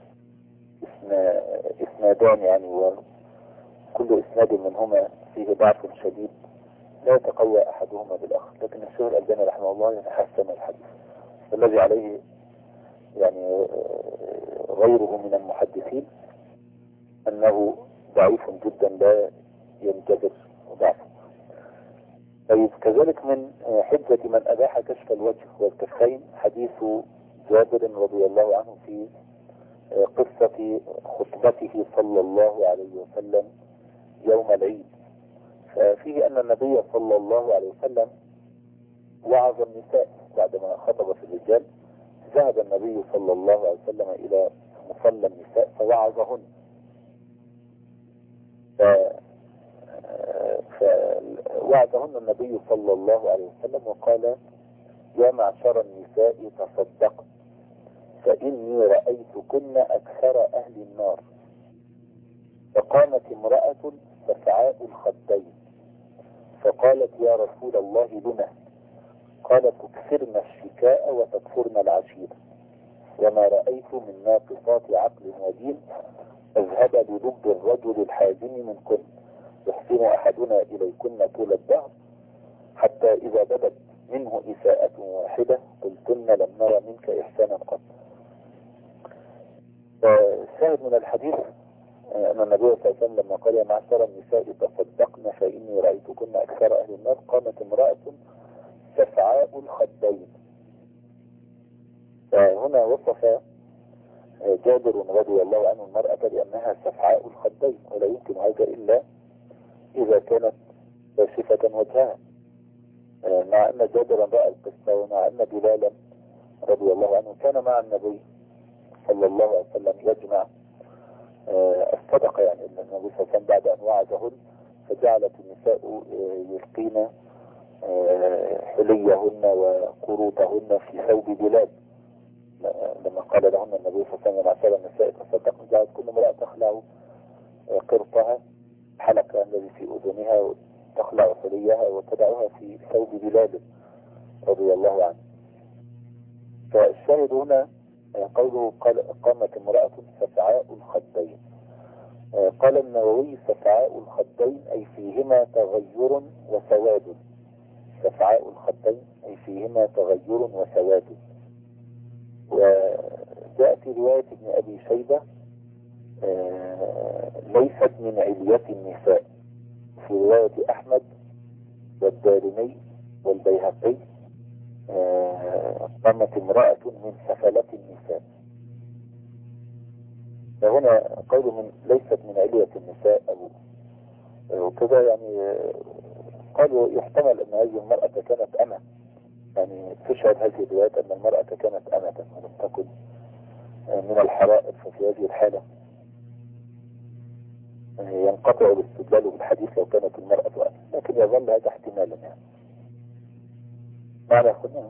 اسنادان يعني وكل اسناد منهما فيه ضعف شديد لا يتقوى أحدهما بالآخر، لكن الشيخ الألباني رحمه الله يعني حسن الحديث. الذي عليه يعني غيره من المحدثين أنه ضعيف جدا لا ينجبر ضعفه. طيب كذلك من حجة من أباح كشف الوجه والكفين حديث جابر رضي الله عنه في قصة خطبته صلى الله عليه وسلم يوم العيد. ففيه أن النبي صلى الله عليه وسلم وعظ النساء بعدما خطب في الرجال. ذهب النبي صلى الله عليه وسلم إلى مصلى النساء فوعظهن، فوعظهن النبي صلى الله عليه وسلم وقال: يا معشر النساء تصدقن فإني رأيتكن أكثر أهل النار. فقامت امرأة سفعاء الخدين فقالت: يا رسول الله لما؟ قال: تكثرن الشكاء وتكفرن العشير، وما رأيت من ناقصات عقل ودين أذهب للب الرجل الحازم منكن، يحسن أحدنا إليكن طول الدهر حتى إذا بدت منه إساءة واحدة قلتن لم نرى منك إحسانا قط. فالشاهد من الحديث أن النبي صلى الله عليه وسلم لما قال: يا معشر النساء تصدقن فإني رأيتكن أكثر أهل النار، قامت امرأة سفعاء الخدين. فهنا وصف جابر رضي الله عنه المرأة بأنها سفعاء الخدين، ولا يمكن هذا إلا إذا كانت كاشفة وجهها، مع أن جابرا رأى القصة ومع أن بلالا رضي الله عنه كان مع النبي صلى الله عليه وسلم يجمع الصدقة. يعني أن النبي صلى الله عليه وسلم بعد أن وعظهن فجعلت النساء يلقين حليهن وقروطهن في ثوب بلال. لما قال لهن النبي صلى الله عليه وسلم: معشر النساء تصدقن، جعلت كل امرأة تخلع قرطها حلقة الذي في أذنها وتخلع حليها وتدعها في ثوب بلال رضي الله عنه. فالشاهد هنا قوله قامت امرأة سفعاء الخدين. قال النووي سفعاء الخدين أي فيهما تغير وسواد. سفعاء الخدين أي فيهما تغير وسواد. وجاء في رواية ابن أبي شيبة ليست من علية النساء. في رواية أحمد والدارمي والبيهقي قامت امرأة من سفلة النساء. فهنا قول من ليست من علية النساء أو كذا، يعني قالوا يحتمل أن هذه المرأة كانت أمة، يعني تشهد هذه الروايات أن المرأة كانت أمة ولم تكن من الحرائر. ففي هذه الحالة ينقطع الاستدلال بالحديث لو كانت المرأة أمة، لكن يظل هذا احتمالا يعني. معنى أخذنا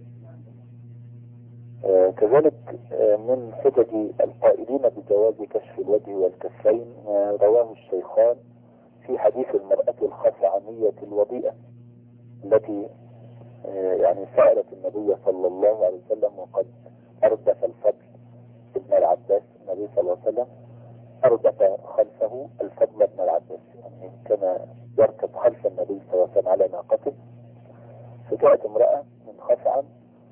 كذلك من حجج القائلين بجواز كشف الوجه والكفين ما رواه الشيخان في حديث المرأة الخثعمية الوضيئة التي يعني سألت النبي صلى الله عليه وسلم وقد أردف الفضل ابن العباس. النبي صلى الله عليه وسلم أردف خلفه الفضل ابن العباس، يعني كان يركب خلف النبي صلى الله عليه وسلم على ناقته. فجاءت امرأة من خثعم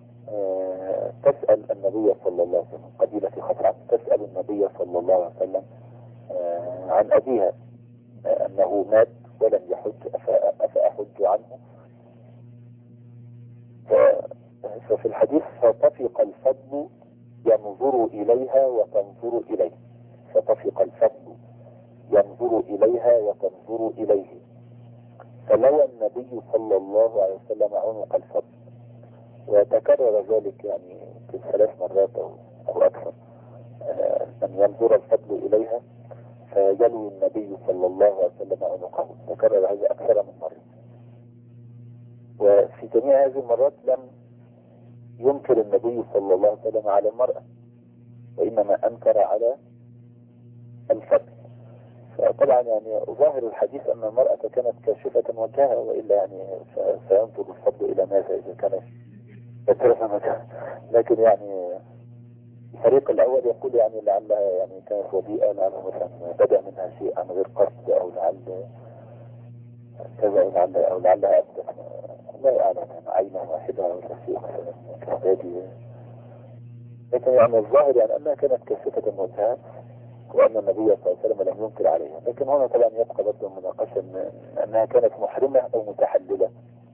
تسأل النبي صلى الله عليه وسلم، قبيلة خثعم تسأل النبي صلى الله عليه وسلم عن أبيها أنه مات ولم يحج أفأحج عنه. ففي الحديث فطفق الفضل ينظر إليها وتنظر إليه. فطفق الفضل ينظر إليها وتنظر إليه، فلوى النبي صلى الله عليه وسلم عنق الفضل. وتكرر ذلك يعني في 3 مرات أو أكثر، أن ينظر الفضل إليها فيلوي النبي صلى الله عليه وسلم عنقه. تكرر هذا أكثر من مرة. وفي جميع هذه المرات لم ينكر النبي صلى الله عليه وسلم على المرأة، وإنما أنكر على الفضل. فطبعا يعني ظاهر الحديث أن المرأة كانت كاشفة وجهها، وإلا يعني سينظر الفضل إلى ماذا إذا كانت كاشفة وجهها. لكن يعني الفريق الأول يقول يعني لعلها يعني كانت وضيئة، لعلها مثلا بدأ منها شيء عن غير قصد، أو لعل كذا، أو لعلها أبدأ لا أعلم يعني عينة واحدة أو شيء مثلا كهذه. لكن يعني الظاهر يعني أنها كانت كاشفة وجهها، وأن النبي صلى الله عليه وسلم لم ينكر عليها. لكن هنا طبعا يبقى برضه مناقشة أنها كانت محرمة أو متحللة.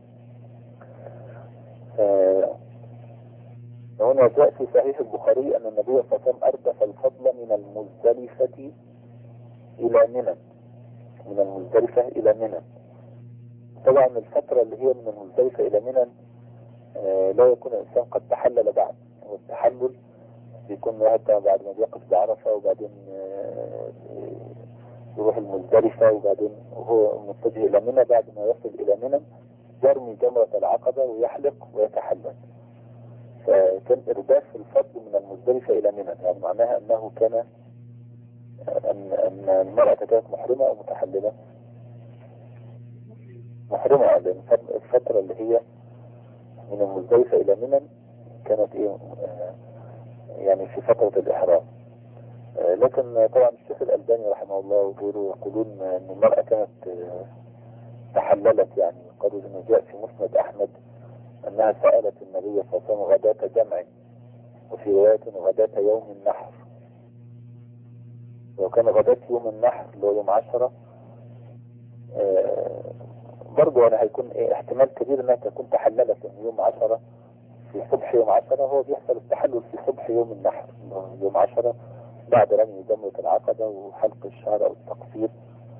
هنا جاء في صحيح البخاري أن النبي صلى الله عليه وسلم أردف الفضل من المزدلفة إلى منى. من المزدلفة إلى منى. طبعا الفترة اللي هي من المزدلفة إلى منى لا يكون الإنسان قد تحلل بعد. والتحلل بيكون واحد بعد ما بيقف بعرفة، وبعدين يروح المزدلفة، وبعدين وهو متجه إلى منى بعد ما يصل إلى منى يرمي جمرة العقبة ويحلق ويتحلل. فكان إرداف الفضل من المزدلفة إلى منى، يعني معناها أنه كان أن المرأة كانت محرمة أو متحللة. محرمة، لأن الفترة اللي هي من المزدلفة إلى منى كانت يعني في فترة الإحرام. لكن طبعا الشيخ الألباني رحمه الله وغيره يقولون أن المرأة كانت تحللت. يعني قالوا أنه جاء في مسند أحمد أنها سألت النبي صلى الله عليه وسلم غداة جمع، وفي رواية غداة يوم النحر. لو كان غداة يوم النحر اللي هو يوم 10 برضه أنا هيكون احتمال كبير أنها تكون تحللت. لأن يوم 10 في صبح يوم 10 هو بيحصل التحلل في صبح يوم النحر. يوم 10 بعد رمي جمرة العقبة وحلق الشعر أو التقصير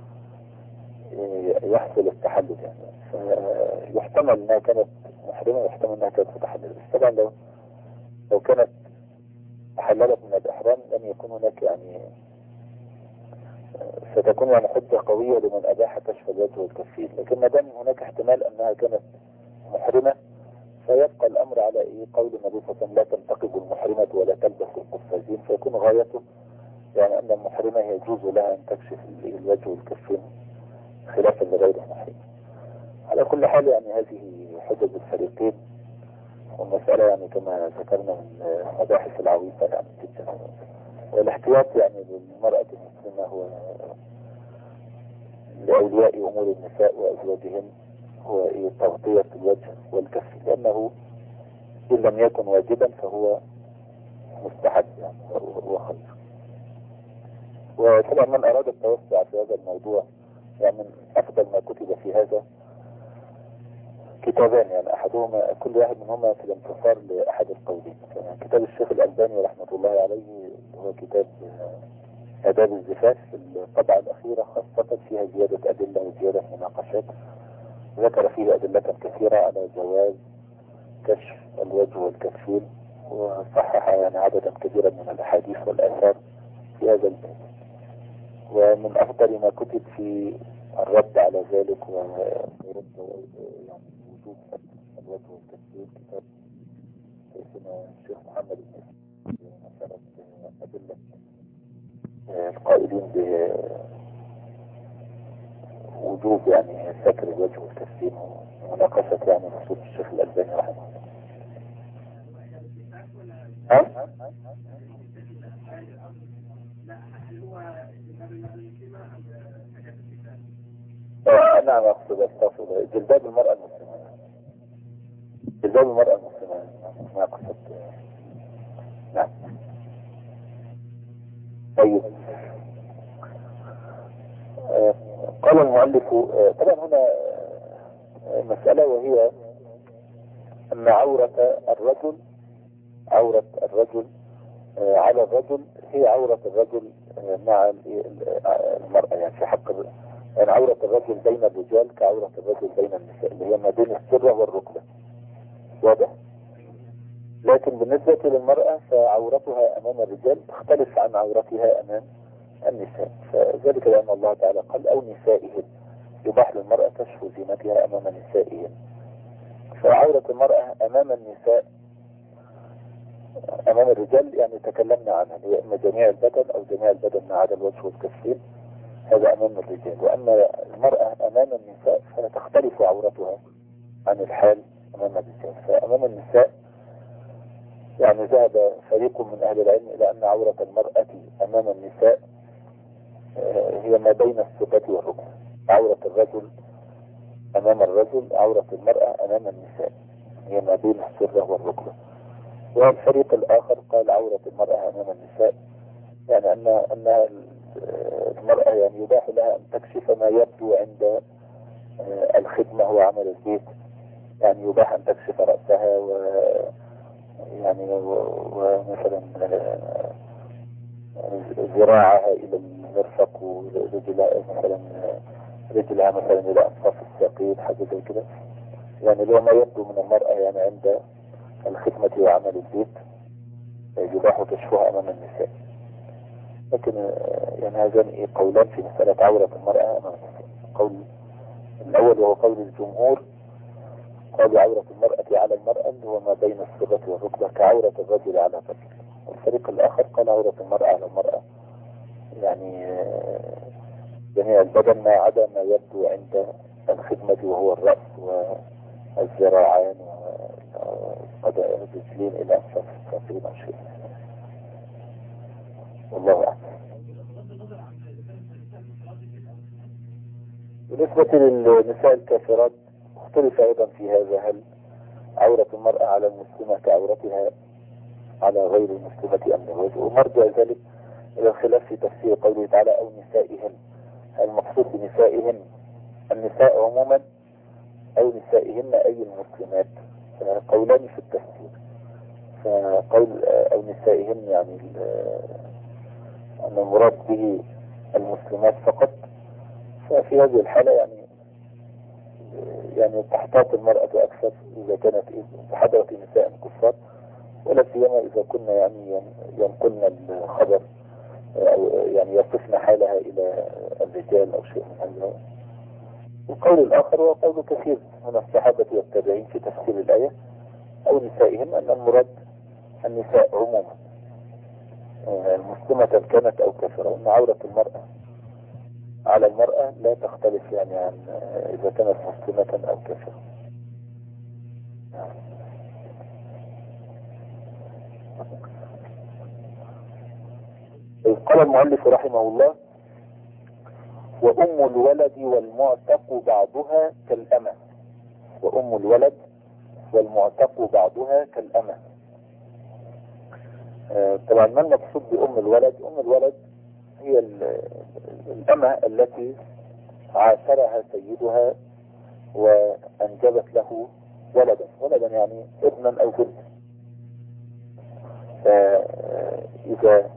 يحصل التحلل. يعني فيحتمل أنها كانت محرمة، ويحتمل أنها كانت تتحلل. بس طبعا لو كانت تحللت من الإحرام لم يكون هناك يعني ستكون يعني حجة قوية لمن أباح كشف الوجه والكفين. لكن ما دام هناك احتمال أنها كانت محرمة فيبقى الأمر على قول النبي صلى الله عليه وسلم لا تنتقب المحرمة ولا تلبس القفازين. فيكون غايته يعني أن المحرمة يجوز لها أن تكشف الوجه والكفين خلافا لغير المحرمة. على كل حال يعني هذه حجج الفريقين، والمسألة يعني كما ذكرنا من المباحث العويصة يعني جدا. والاحتياط يعني للمرأة المسلمة هو لأولياء أمور النساء وأزواجهن هو تغطية الوجه والكف، لأنه إن لم يكن واجبا فهو مستحب يعني هو خير. وطبعا من أراد التوسع في هذا الموضوع يعني من أفضل ما كتب في هذا كتابان، يعني أحدهما كل واحد منهما في الانتصار لأحد القولين. كتاب الشيخ الألباني رحمة الله عليه هو كتاب آداب الزفاف، الطبعة الأخيرة خاصة فيها زيادة أدلة وزيادة مناقشات، ذكر فيه أدلة كثيرة على جواز كشف الوجه والكفين، وصحح يعني عددا كبيرا من الأحاديث والآثار في هذا الباب. ومن أفضل ما كتب في الرد على ذلك ورد يعني وجوب الوجه والكفين كتاب سيدنا الشيخ محمد بن مسألة أدلة القائلين بوجوب يعني ستر الوجه والكفين ومناقشة يعني نصوص الشيخ الألباني رحمه الله. نعم أقصد جلباب المرأة المسلمة، جلباب المرأة المسلمة ما أقصد. نعم. طيب قال المؤلف طبعا هنا مسألة، وهي أن عورة الرجل على الرجل هي عورة الرجل مع المرأة، يعني في حق يعني عورة الرجل بين الرجال كعورة الرجل بين النساء اللي هي ما بين السرة والركبة، واضح؟ لكن بالنسبة للمرأة فعورتها أمام الرجال تختلف عن عورتها أمام النساء، فذلك لأن الله تعالى قال أو نسائهم، يباح للمرأة كشف زينتها أمام نسائهم. فعورة المرأة أمام النساء أمام الرجال يعني تكلمنا عنها، هي إما جميع البدن أو جميع البدن ما عدا الوجه والكفين، هذا أمام الرجال. وأما المرأة أمام النساء فتختلف عورتها عن الحال أمام الرجال. فأمام النساء يعني ذهب فريق من أهل العلم إلى أن عورة المرأة أمام النساء هي ما بين السرة والركبة، عورة الرجل أمام الرجل، عورة المرأة أمام النساء هي ما بين السرة والركبة. والفريق الآخر قال عورة المرأة أمام النساء يعني أن المرأة يعني يباح لها أن تكشف ما يبدو عند الخدمة وعمل البيت، يعني يباح أن تكشف رأسها يعني ومثلا ذراعها إلى المرفق ورجلها مثلا إلى أنصاف الساقين، حاجة زي كده، يعني لو ما يبدو من المرأة يعني عند الخدمة وعمل البيت يباح كشفها أمام النساء. لكن يعني هذان قولان في مسألة عورة المرأة أمام النساء. القول الأول وهو قول الجمهور، قال عورة المرأة على المرأة اللي هو ما بين السرة والركبة كعورة الرجل على الرجل. والفريق الآخر قال عورة المرأة على المرأة يعني جميع البدن ما عدا ما يبدو عند الخدمة وهو الرأس والذراعان والرجلين إلى أنصاف الساقين أو شيء. والله أعلم. بالنسبة للنساء الكافرات اختلف أيضا في هذا، هل عورة المرأة على المسلمة كعورتها على غير المسلمة أم الوجه؟ ومرجع ذلك إلى الخلاف في تفسير قوله تعالى أو نسائهن، هل المقصود بنسائهن النساء عموما أو نسائهن أي المسلمات؟ قولان في التفسير. فقول أو نسائهن يعني أن المراد به المسلمات فقط، ففي هذه الحالة يعني تحتاط المرأة أكثر إذا كانت بحضرة نساء كفار، ولا سيما إذا كنا يعني ينقلن الخبر أو يعني يصفن حالها إلى الرجال أو شيء من هذا. القول الآخر هو قول كثير من الصحابة والتابعين في تفسير الآية أو نسائهم، أن المراد النساء عموما مسلمة كانت أو كافرة، أن عورة المرأة على المرأة لا تختلف يعني عن إذا كانت مسلمة أو كافرة. قال المؤلف رحمه الله: وأم الولد والمعتق بعضها كالأمة. وأم الولد والمعتق بعضها كالأمة. طبعا ما المقصود بأم الولد؟ أم الولد هي الأمة التي عاشرها سيدها وأنجبت له ولدا يعني ابنا أو بنتا. فإذا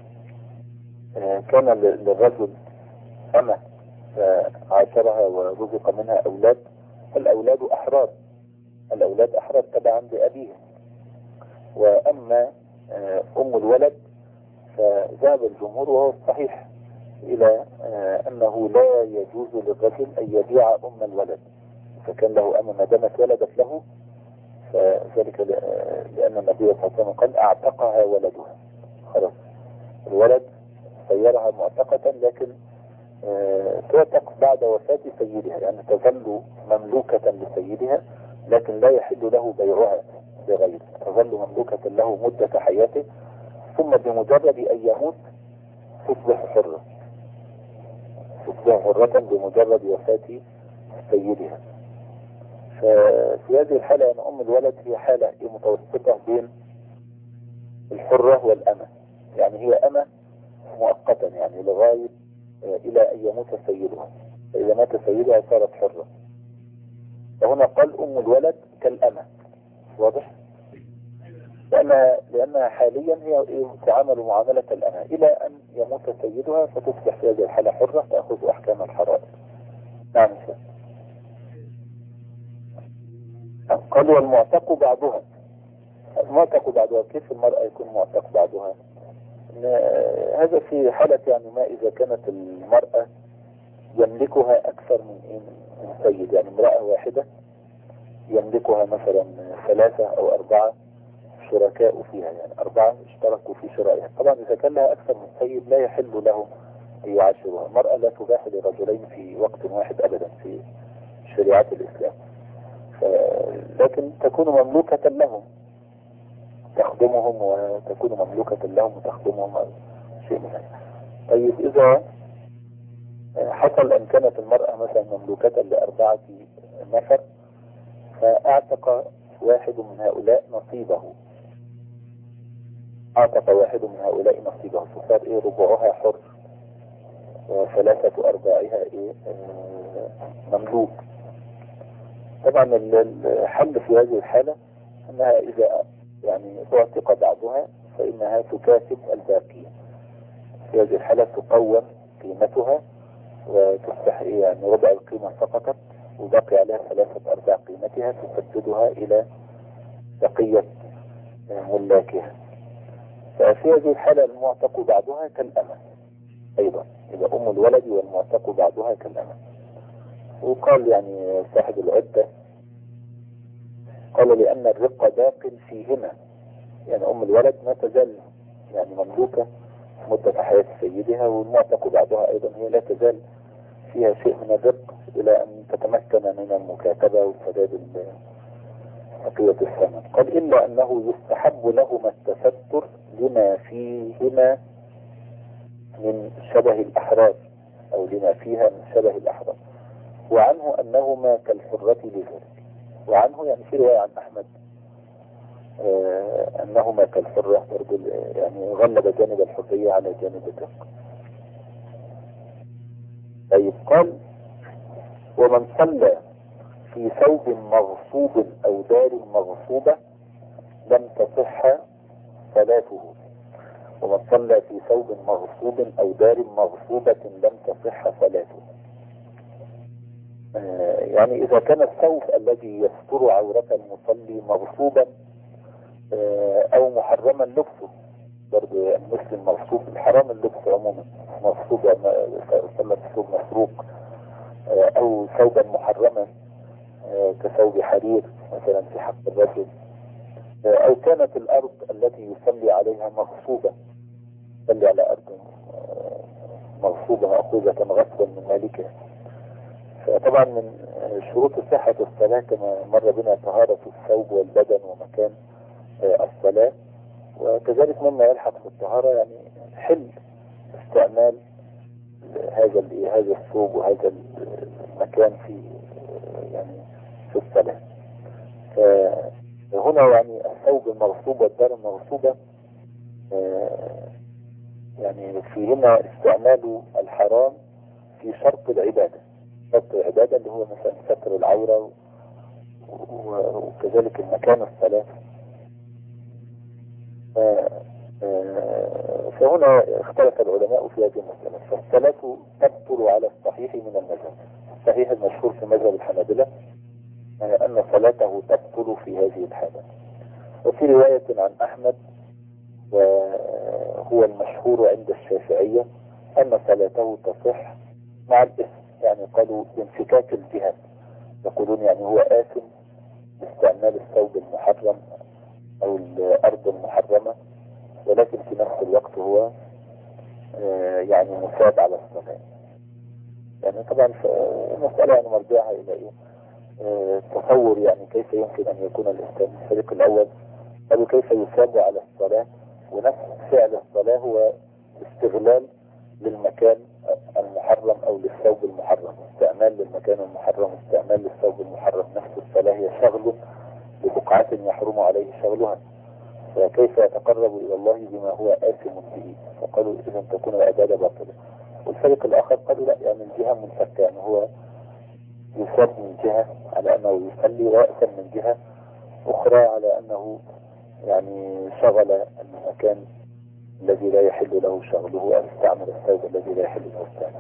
كان للرجل أمة فعاشرها ورزق منها أولاد، فالأولاد أحرار، الأولاد أحرار تبعا لأبيهم. وأما أم الولد فذهب الجمهور وهو الصحيح إلى أنه لا يجوز للرجل أن يبيع أم الولد، فكان له أمة ما دامت ولدت له، فذلك لأن النبي صلى الله عليه وسلم قال: أعتقها ولدها. خلاص الولد صيرها معتقة، لكن تعتق بعد وفاة سيدها، يعني تظل مملوكة لسيدها، لكن لا يحل له بيعها بغيره، تظل مملوكة له مدة حياته، ثم بمجرد أن يموت تصبح حرة، تصبح حرة بمجرد وفاة سيدها. ففي هذه الحالة أن أم الولد هي حالة متوسطة بين الحرة والأمة، يعني هي أمة مؤقتا، يعني لغاية إلى أن يموت سيدها، فإذا مات سيدها صارت حرة. فهنا قال أم الولد كالأمة، واضح؟ لأنها حاليا هي تعامل معاملة الأمة إلى أن يموت سيدها، فتصبح في هذه الحالة حرة تأخذ أحكام الحرائر. نعم. قال: والمعتق بعضها. المعتق بعضها، كيف المرأة يكون معتق بعضها؟ هذا في حالة يعني ما إذا كانت المرأة يملكها أكثر من سيد، يعني امرأة واحدة يملكها مثلا 3 أو 4 شركاء فيها، يعني 4 اشتركوا في شرائها. طبعا إذا كان لها أكثر من سيد لا يحل له أن يعاشرها. المرأة لا تباح لرجلين في وقت واحد أبدا في شريعة الإسلام، لكن تكون مملوكة لهم، تخدمهم وتكون مملوكة لهم وتخدمهم شيء من هذا. طيب إذا حصل أن كانت المرأة مثلا مملوكة ل4 نفر، فأعتق واحد من هؤلاء نصيبه، أعتق واحد من هؤلاء نصيبه، فصار ربعها حر و3/4 مملوك. طبعا الحل في هذه الحالة أنها إذا يعني اعتق بعضها فإنها تكاسب الباقي. في هذه الحالة تقوم قيمتها وتصبح يعني ربع القيمة سقطت، وبقي عليها 3/4 قيمتها تسددها إلى بقية ملاكها. ففي هذه الحالة المعتق بعضها كالأمة أيضا، إذا أم الولد والمعتق بعضها كالأمة. وقال يعني صاحب العدة قال: لأن الرق باق فيهما، يعني أم الولد ما تزال يعني مملوكة مدة حياة سيدها، والمعتق بعضها أيضا هي لا تزال فيها شيء من الرق إلى أن تتمكن من المكاتبة وسداد بقية الثمن. قال: إلا أنه يستحب لهما التستر لما فيهما من شبه الأحرار، أو لما فيها من شبه الأحرار، وعنه أنهما كالحرة لذلك. وعنه يعني في رواية عن أحمد أنهما كالحرة، يعني غلب جانب الحرية على جانب الرق. طيب قال: ومن صلى في ثوب مغصوب أو دار مغصوبة لم تصح صلاته. ومن صلى في ثوب مغصوب أو دار مغصوبة لم تصح صلاته. يعني إذا كان الثوب الذي يستر عورة المصلي مغصوبا أو محرما لبسه، برضه مثل المغصوب الحرام اللبس عموما، مغصوب صلى في ثوب مسروق، أو ثوبا محرما كثوب حرير مثلا في حق الرجل، أو كانت الأرض التي يصلي عليها مغصوبة، يصلي على أرض مغصوبة مأخوذة غصبا من مالكها. فطبعا من شروط صحة الصلاة كما مر بنا طهارة الثوب والبدن ومكان الصلاة، وكذلك مما يلحق في الطهارة يعني حل استعمال هذا الثوب وهذا المكان في يعني في الصلاة. فهنا يعني الثوب المغصوب والدار المغصوبة يعني فيهما استعمال الحرام في شرط العبادة، شرط العبادة اللي هو مثلا ستر العورة وكذلك المكان الصلاة. فهنا اختلف العلماء في هذه المسألة. فالصلاة تبطل على الصحيح من المذهب، الصحيح المشهور في مذهب الحنابلة أن صلاته تبطل في هذه الحالة. وفي رواية عن أحمد وهو المشهور عند الشافعية أن صلاته تصح مع الإثم، يعني قالوا بانفكاك الجهة، يقولون يعني هو آثم باستعمال الثوب المحرم أو الأرض المحرمة، ولكن في نفس الوقت هو يعني مثاب على الصلاة. يعني طبعا المسألة يعني مرجعها إلى إيه؟ تصور يعني كيف يمكن أن يكون الإنسان الفريق الأول قالوا كيف يثاب على الصلاة، ونفس فعل الصلاة هو استغلال للمكان المحرم أو للثوب المحرم، استعمال للمكان المحرم، استعمال للثوب المحرم. نفس الصلاة هي شغل ببقعة يحرم عليه شغلها، فكيف يتقرب إلى الله بما هو آثم به؟ فقالوا إذا تكون العبادة باطلة. والفريق الآخر قالوا لا، يعني الجهة منفكة، يعني هو يثاب من جهة على أنه يصلي، ويأثم من جهة أخرى على أنه يعني شغل المكان الذي لا يحل له شغله، أو استعمل الثوب الذي لا يحل له استعماله.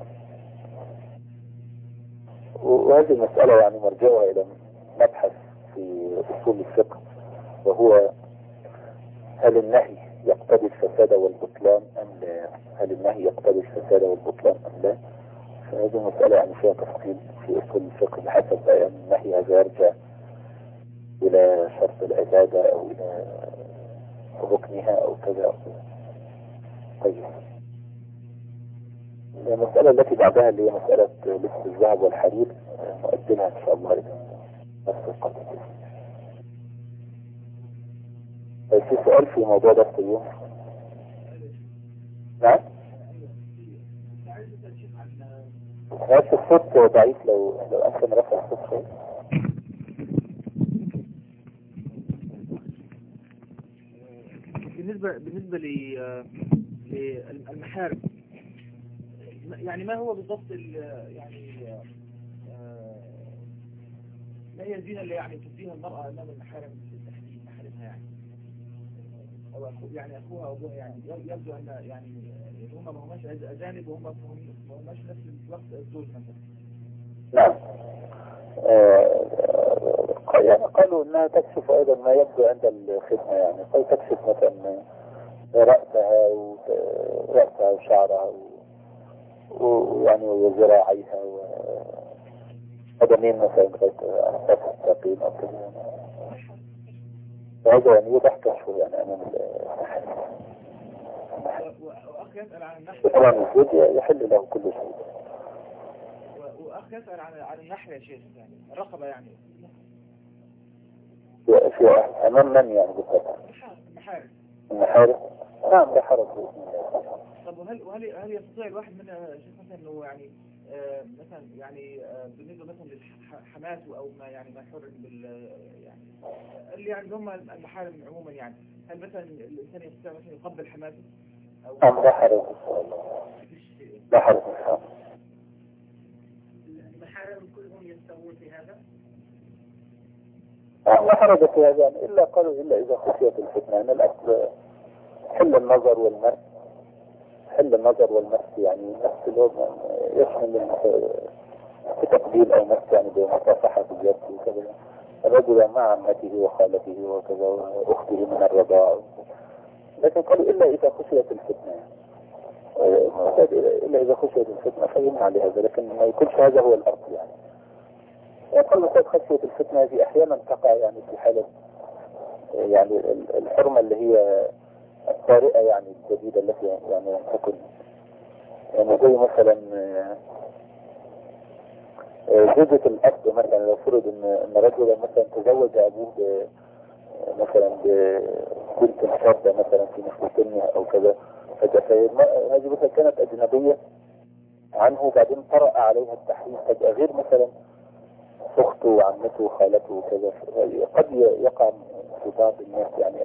وهذه المسألة يعني مرجعها إلى مبحث في أصول الفقه، وهو هل النهي يقتضي الفساد والبطلان أم لا؟ هل النهي يقتضي الفساد والبطلان أم لا؟ فهذه المسألة يعني فيها تفصيل في أصول الفقه بحسب بيان النهي، هذا يرجع إلى شرط العبادة أو إلى ركنها أو كذا أو كذا. طيب، المسألة التي بعدها اللي هي مسألة لبس الذهب والحرير نؤجلها إن شاء الله إلى نفس القدر. طيب، في سؤال في موضوع درس اليوم؟ نعم؟ نفس الصوت ضعيف، لو أمكن رفع الصوت شوي. بالنسبة للمحارم، يعني ما هو بالضبط يعني ما هي الزينة اللي يعني تبديها المرأة أمام المحارم في محارمها، يعني أو يعني أخوها أو أبوها، يعني يبدو أن يعني هم ما هماش أجانب وهم ما هماش نفس الوقت الزوج مثلا. نعم. يعني قالوا انها تكشف ايضا ما يبدو عند الخدمة، يعني قال تكشف مثلا رأسها وشعرها ويعني وذراعيها وقدمين مثلا لغاية أنفاس الساقين أو كذا. فهذا يعني يوضح كشفه يعني أمام المحل. وأخ يسأل عن النحو. طبعا الزوج يحل له كل شيء. وأخ يسأل عن النحو يا شيخ، يعني الرقبة يعني في أمام من يعني بالضبط؟ المحارم. نعم، لا حرج. طب وهل يستطيع الواحد منها شيخ مثلا انه يعني مثلا يعني بالنسبه مثلا لحماته او ما يعني ما يحرم يعني اللي يعني هم المحارم عموما، يعني هل مثلا الانسان يستطيع مثلا يقبل حماته او نعم، لا حرج ان شاء الله. لا حرج ان شاء الله. المحارم كلهم يستوون في هذا؟ لا حرج في هذا، يعني الا قالوا الا اذا خشيت الفتنه، ان الاصل حل النظر والمس، حل النظر والمس، يعني نفس اللي هو يشمل في تقبيل او مس، يعني بمصافحه في اليد وكذا، الرجل مع عمته وخالته وكذا واخته من الرضاع. لكن قالوا الا اذا خشيت الفتنه، الا اذا خشيت الفتنه فيمنع لهذا، لكن ما يكونش هذا هو الاصل. يعني يقول قد خشية الفتنة هذه احيانا تقع يعني في حالة يعني الحرمة اللي هي الطارئة، يعني الجديدة التي يعني تكون يعني زي مثلا زوجة الأب مثلا، لو فرض ان رجلا مثلا تزوج أبوه مثلا بنت شابة مثلا في نفس سنها او كذا، هذه مثلا كانت اجنبية عنه وبعدين طرأ عليها التحريم فجأة، غير مثلا اخته وعمته وخالته وكذا. قد يقع في بعض الناس يعني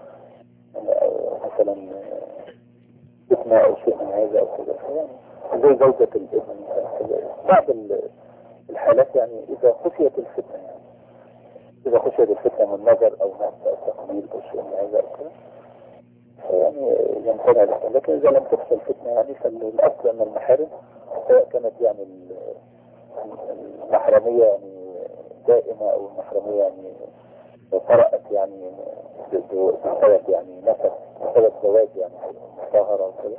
مثلا فتنة او شيء من هذا او كذا، يعني زي زوجة الابن بعض الحالات، يعني اذا خشيت الفتنة، يعني اذا خشيت الفتنة من نظر او نفس او تقليد او شيء من هذا او كذا يعني يمتنع لها. لكن اذا لم تخشى الفتنة يعني فالاصل ان المحارم سواء كانت يعني المحرمية يعني دائمة او المحرمية يعني طرأت يعني بسبب يعني نسب بسبب زواج يعني مطهرة وكذا،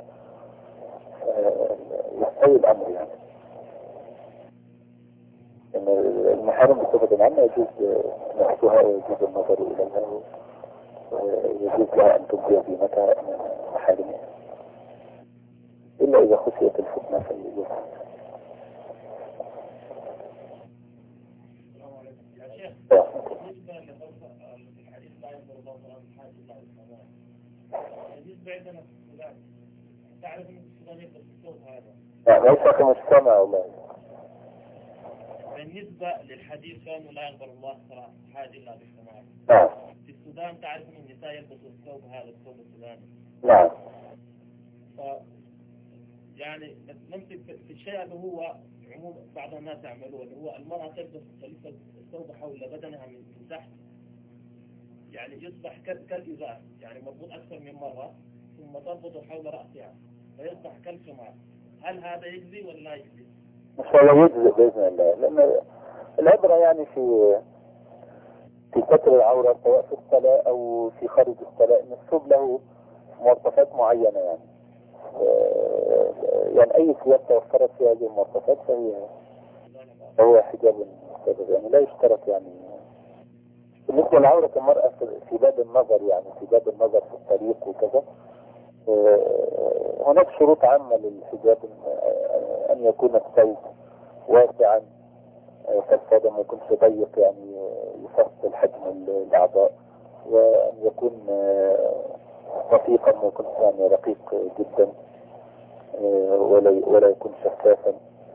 يستوي الامر يعني ان المحارم بصفة عامة يجوز نفسها ويجوز النظر اليها ويجوز لها ان تبدي زينتها من محارمها الا اذا خشيت الفتنة فيجوز. بالنسبة للحديث لا ينظر الله تعالى الحاج الله السماء، بالنسبة عندنا في السودان تعرف ان السودان يلبس الثوب هذا؟ لا ليس كمجتمع والله. بالنسبة للحديث كانوا لا ينظر الله تعالى الحاج الا بالسماء. نعم. في السودان تعرف ان النساء يلبسوا الثوب هذا الثوب السوداني. نعم. يعني نمسك في الشيء اللي هو عموم بعض الناس يعملوه، اللي هو المرأة تلبس الثوب حول بدنها من تحت، يعني يصبح كالإزار، يعني مربوط أكثر من مرة ثم تربط حول رأسها فيصبح كالخمار. هل هذا يجزي ولا لا يجزي؟ إن شاء الله يجزي بإذن الله، لأن العبرة يعني في ستر العورة سواء في الصلاة أو في خارج الصلاة، إن الثوب له مواصفات معينة يعني. يعني أي ثياب توفرت في هذه المواصفات فهو حجاب مستدر، يعني لا يشترط يعني. بالنسبة لعورة المرأة في باب النظر، يعني في باب النظر في الطريق وكذا، هناك شروط عامة للحجاب، أن يكون الثوب واسعا فالصادة ما يكونش ضيق يعني يفصل حجم الأعضاء، وأن يكون رقيقا ما يكونش يعني رقيق جدا ولا يكون شفافا،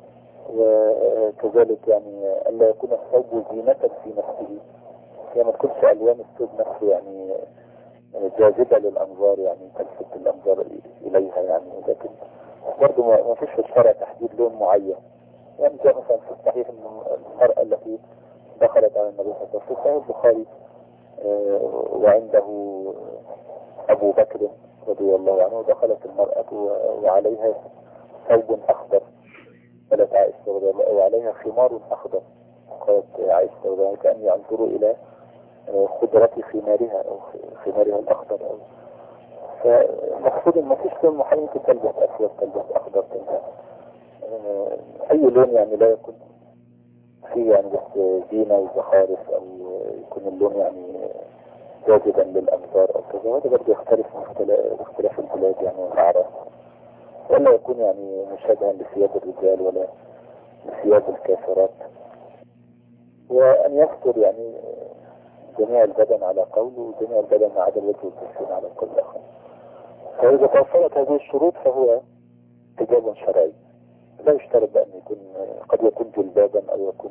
وكذلك يعني ألا يكون الثوب زينة في نفسه، يعني ما تكونش ألوان الثوب نفسه يعني جاذبة للأنظار، يعني تلفت الأنظار إليها يعني. لكن برضه ما فيش في الشرع تحديد لون معين، يعني جاء مثلا في الصحيح أن المرأة التي دخلت على النبي صلى الله عليه وسلم في صحيح البخاري وعنده أبو بكر رضي الله عنه، دخلت المرأة وعليها ثوب أخضر، قالت عائشة رضي الله عنها وعليها خمار أخضر، قالت عائشة رضي الله عنها كأني أنظر إلى خضرة خمارها أو خمارها الأخضر. فمقصود ما فيش لون محيط، تلبس أسود تلبس أخضر تلبس أي لون، يعني لا يكون فيه يعني بس زينة وزخارف أو يكون اللون يعني جاذبا للأنظار أو كذا. هذا برضه يختلف من اختلاف البلاد يعني والأعراف، ولا يكون يعني مشابها لثياب الرجال ولا لثياب الكافرات، وأن يستر يعني جميع البدن على قول وجميع البدن ما عدا الوجه والكفين على قول آخر. فإذا توفرت هذه الشروط فهو حجاب شرعي، لا يشترط بأن يكون، قد يكون جلبابا أو يكون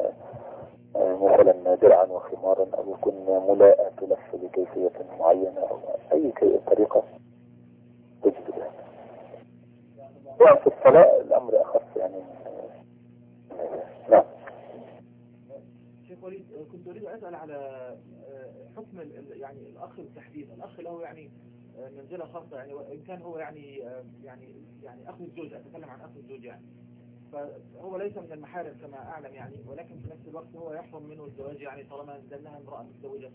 مثلا درعا وخمارا أو يكون ملاءة تلف بكيفية معينة أو أي طريقة تجد بها. وفي الصلاة الأمر أخف يعني. نعم. شيخ وليد، كنت أريد أن أسأل على حكم يعني الأخ بالتحديد. الأخ له يعني منزلة خاصة، يعني وإن كان هو يعني أخو الزوج، أتكلم عن أخو الزوج يعني، فهو ليس من المحارم كما أعلم يعني، ولكن في نفس الوقت هو يحرم منه الزواج يعني طالما أنزلناها امرأة متزوجة،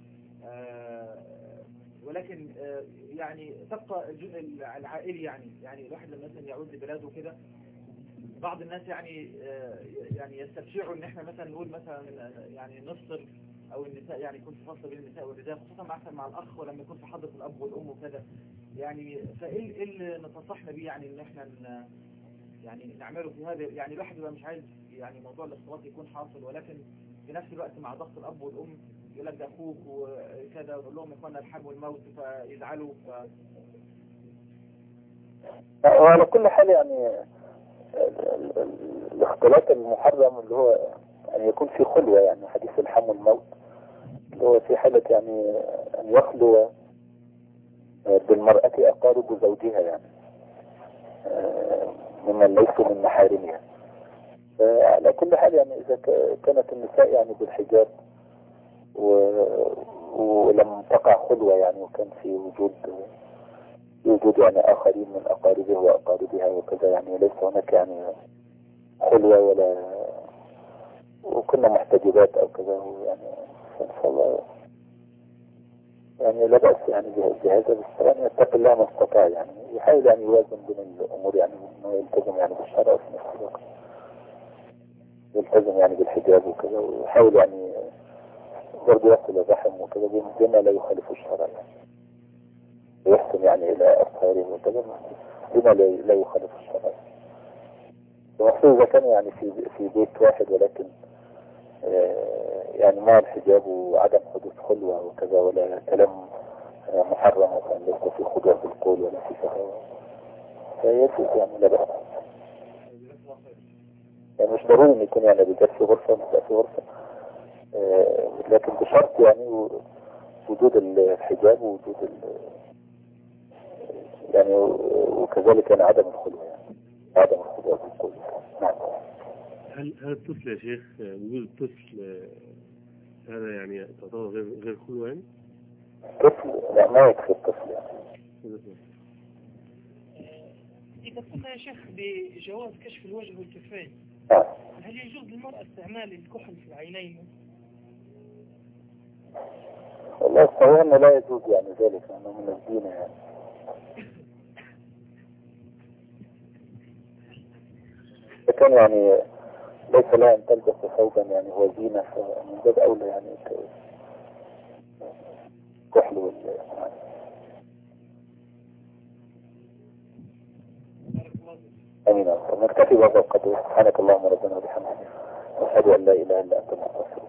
ولكن يعني تبقى الجزء العائلي يعني الواحد لما مثلا يعود لبلاده وكده، بعض الناس يعني يستبشعوا ان احنا مثلا نقول مثلا يعني نفصل او النساء يعني يكون في فصل بين النساء والرجال، خصوصا مثلا مع الاخ ولما يكون في حضرة الاب والام وكذا يعني. فايه اللي نتصحنا بيه يعني ان احنا يعني نعمله في هذا؟ يعني الواحد يبقى مش عايز يعني موضوع الاختلاط يكون حاصل، ولكن في نفس الوقت مع ضغط الاب والام يقول لك ده اخوك وكذا، ويقول لهم يا اخوانا الحب والموت فيزعلوا وعلى كل حال يعني الاختلاط المحرم اللي هو يعني يكون في خلوة، يعني حديث الحم والموت اللي هو في حالة يعني أن يخلو بالمرأة أقارب زوجها يعني ممن ليسوا من محارمها. على كل حال يعني إذا كانت النساء يعني بالحجاب ولم تقع خلوة يعني، وكان في وجود يعني آخرين من أقاربه وأقاربها وكذا، يعني ليس هناك يعني خلوة وكنا محتجبات أو كذا، يعني إن شاء الله يعني لا بأس يعني بهذا، بس يعني يتقي الله ما استطاع، يعني يحاول يعني يوازن بين الأمور، يعني إنه يلتزم يعني بالشرع وفي نفس الوقت يلتزم يعني بالحجاب وكذا، ويحاول يعني برضه يصل الرحم وكذا بما لا يخالف الشرع، يعني ويحسن يعني إلى أصهاره وكذا بما لا يخالف الشرع. ومحسوس إذا كان يعني في بيت واحد، ولكن يعني مع الحجاب وعدم حدوث خلوة وكذا، ولا كلام محرم مثلا، ليس في خضوع في القول ولا في شهوة، فيجوز يعني لا بأس. يعني مش ضروري ان يكون يعني الرجال في غرفة والنساء في غرفة، لكن بشرط يعني وجود الحجاب ووجود يعني وكذلك يعني عدم الخلوة، يعني عدم الخضوع في القول. نعم. هل الطفل يا شيخ، وجود الطفل هذا يعني تعتبر غير خلوة يعني؟ طفل لا، ما يكفي الطفل يعني. إذا قلنا يا شيخ بجواز كشف الوجه والكفين، هل يجوز للمرأة استعمال الكحل في العينين؟ والله الصحيح انه لا يجوز يعني ذلك، لانه من الدين يعني. لكن يعني ليس لها ان تلبس ثوبا يعني هو زينة، فمن باب اولى يعني كحل امين. نكتفي بهذا القدر. سبحانك اللهم ربنا وبحمدك، اشهد ان لا اله الا انت، نستغفرك.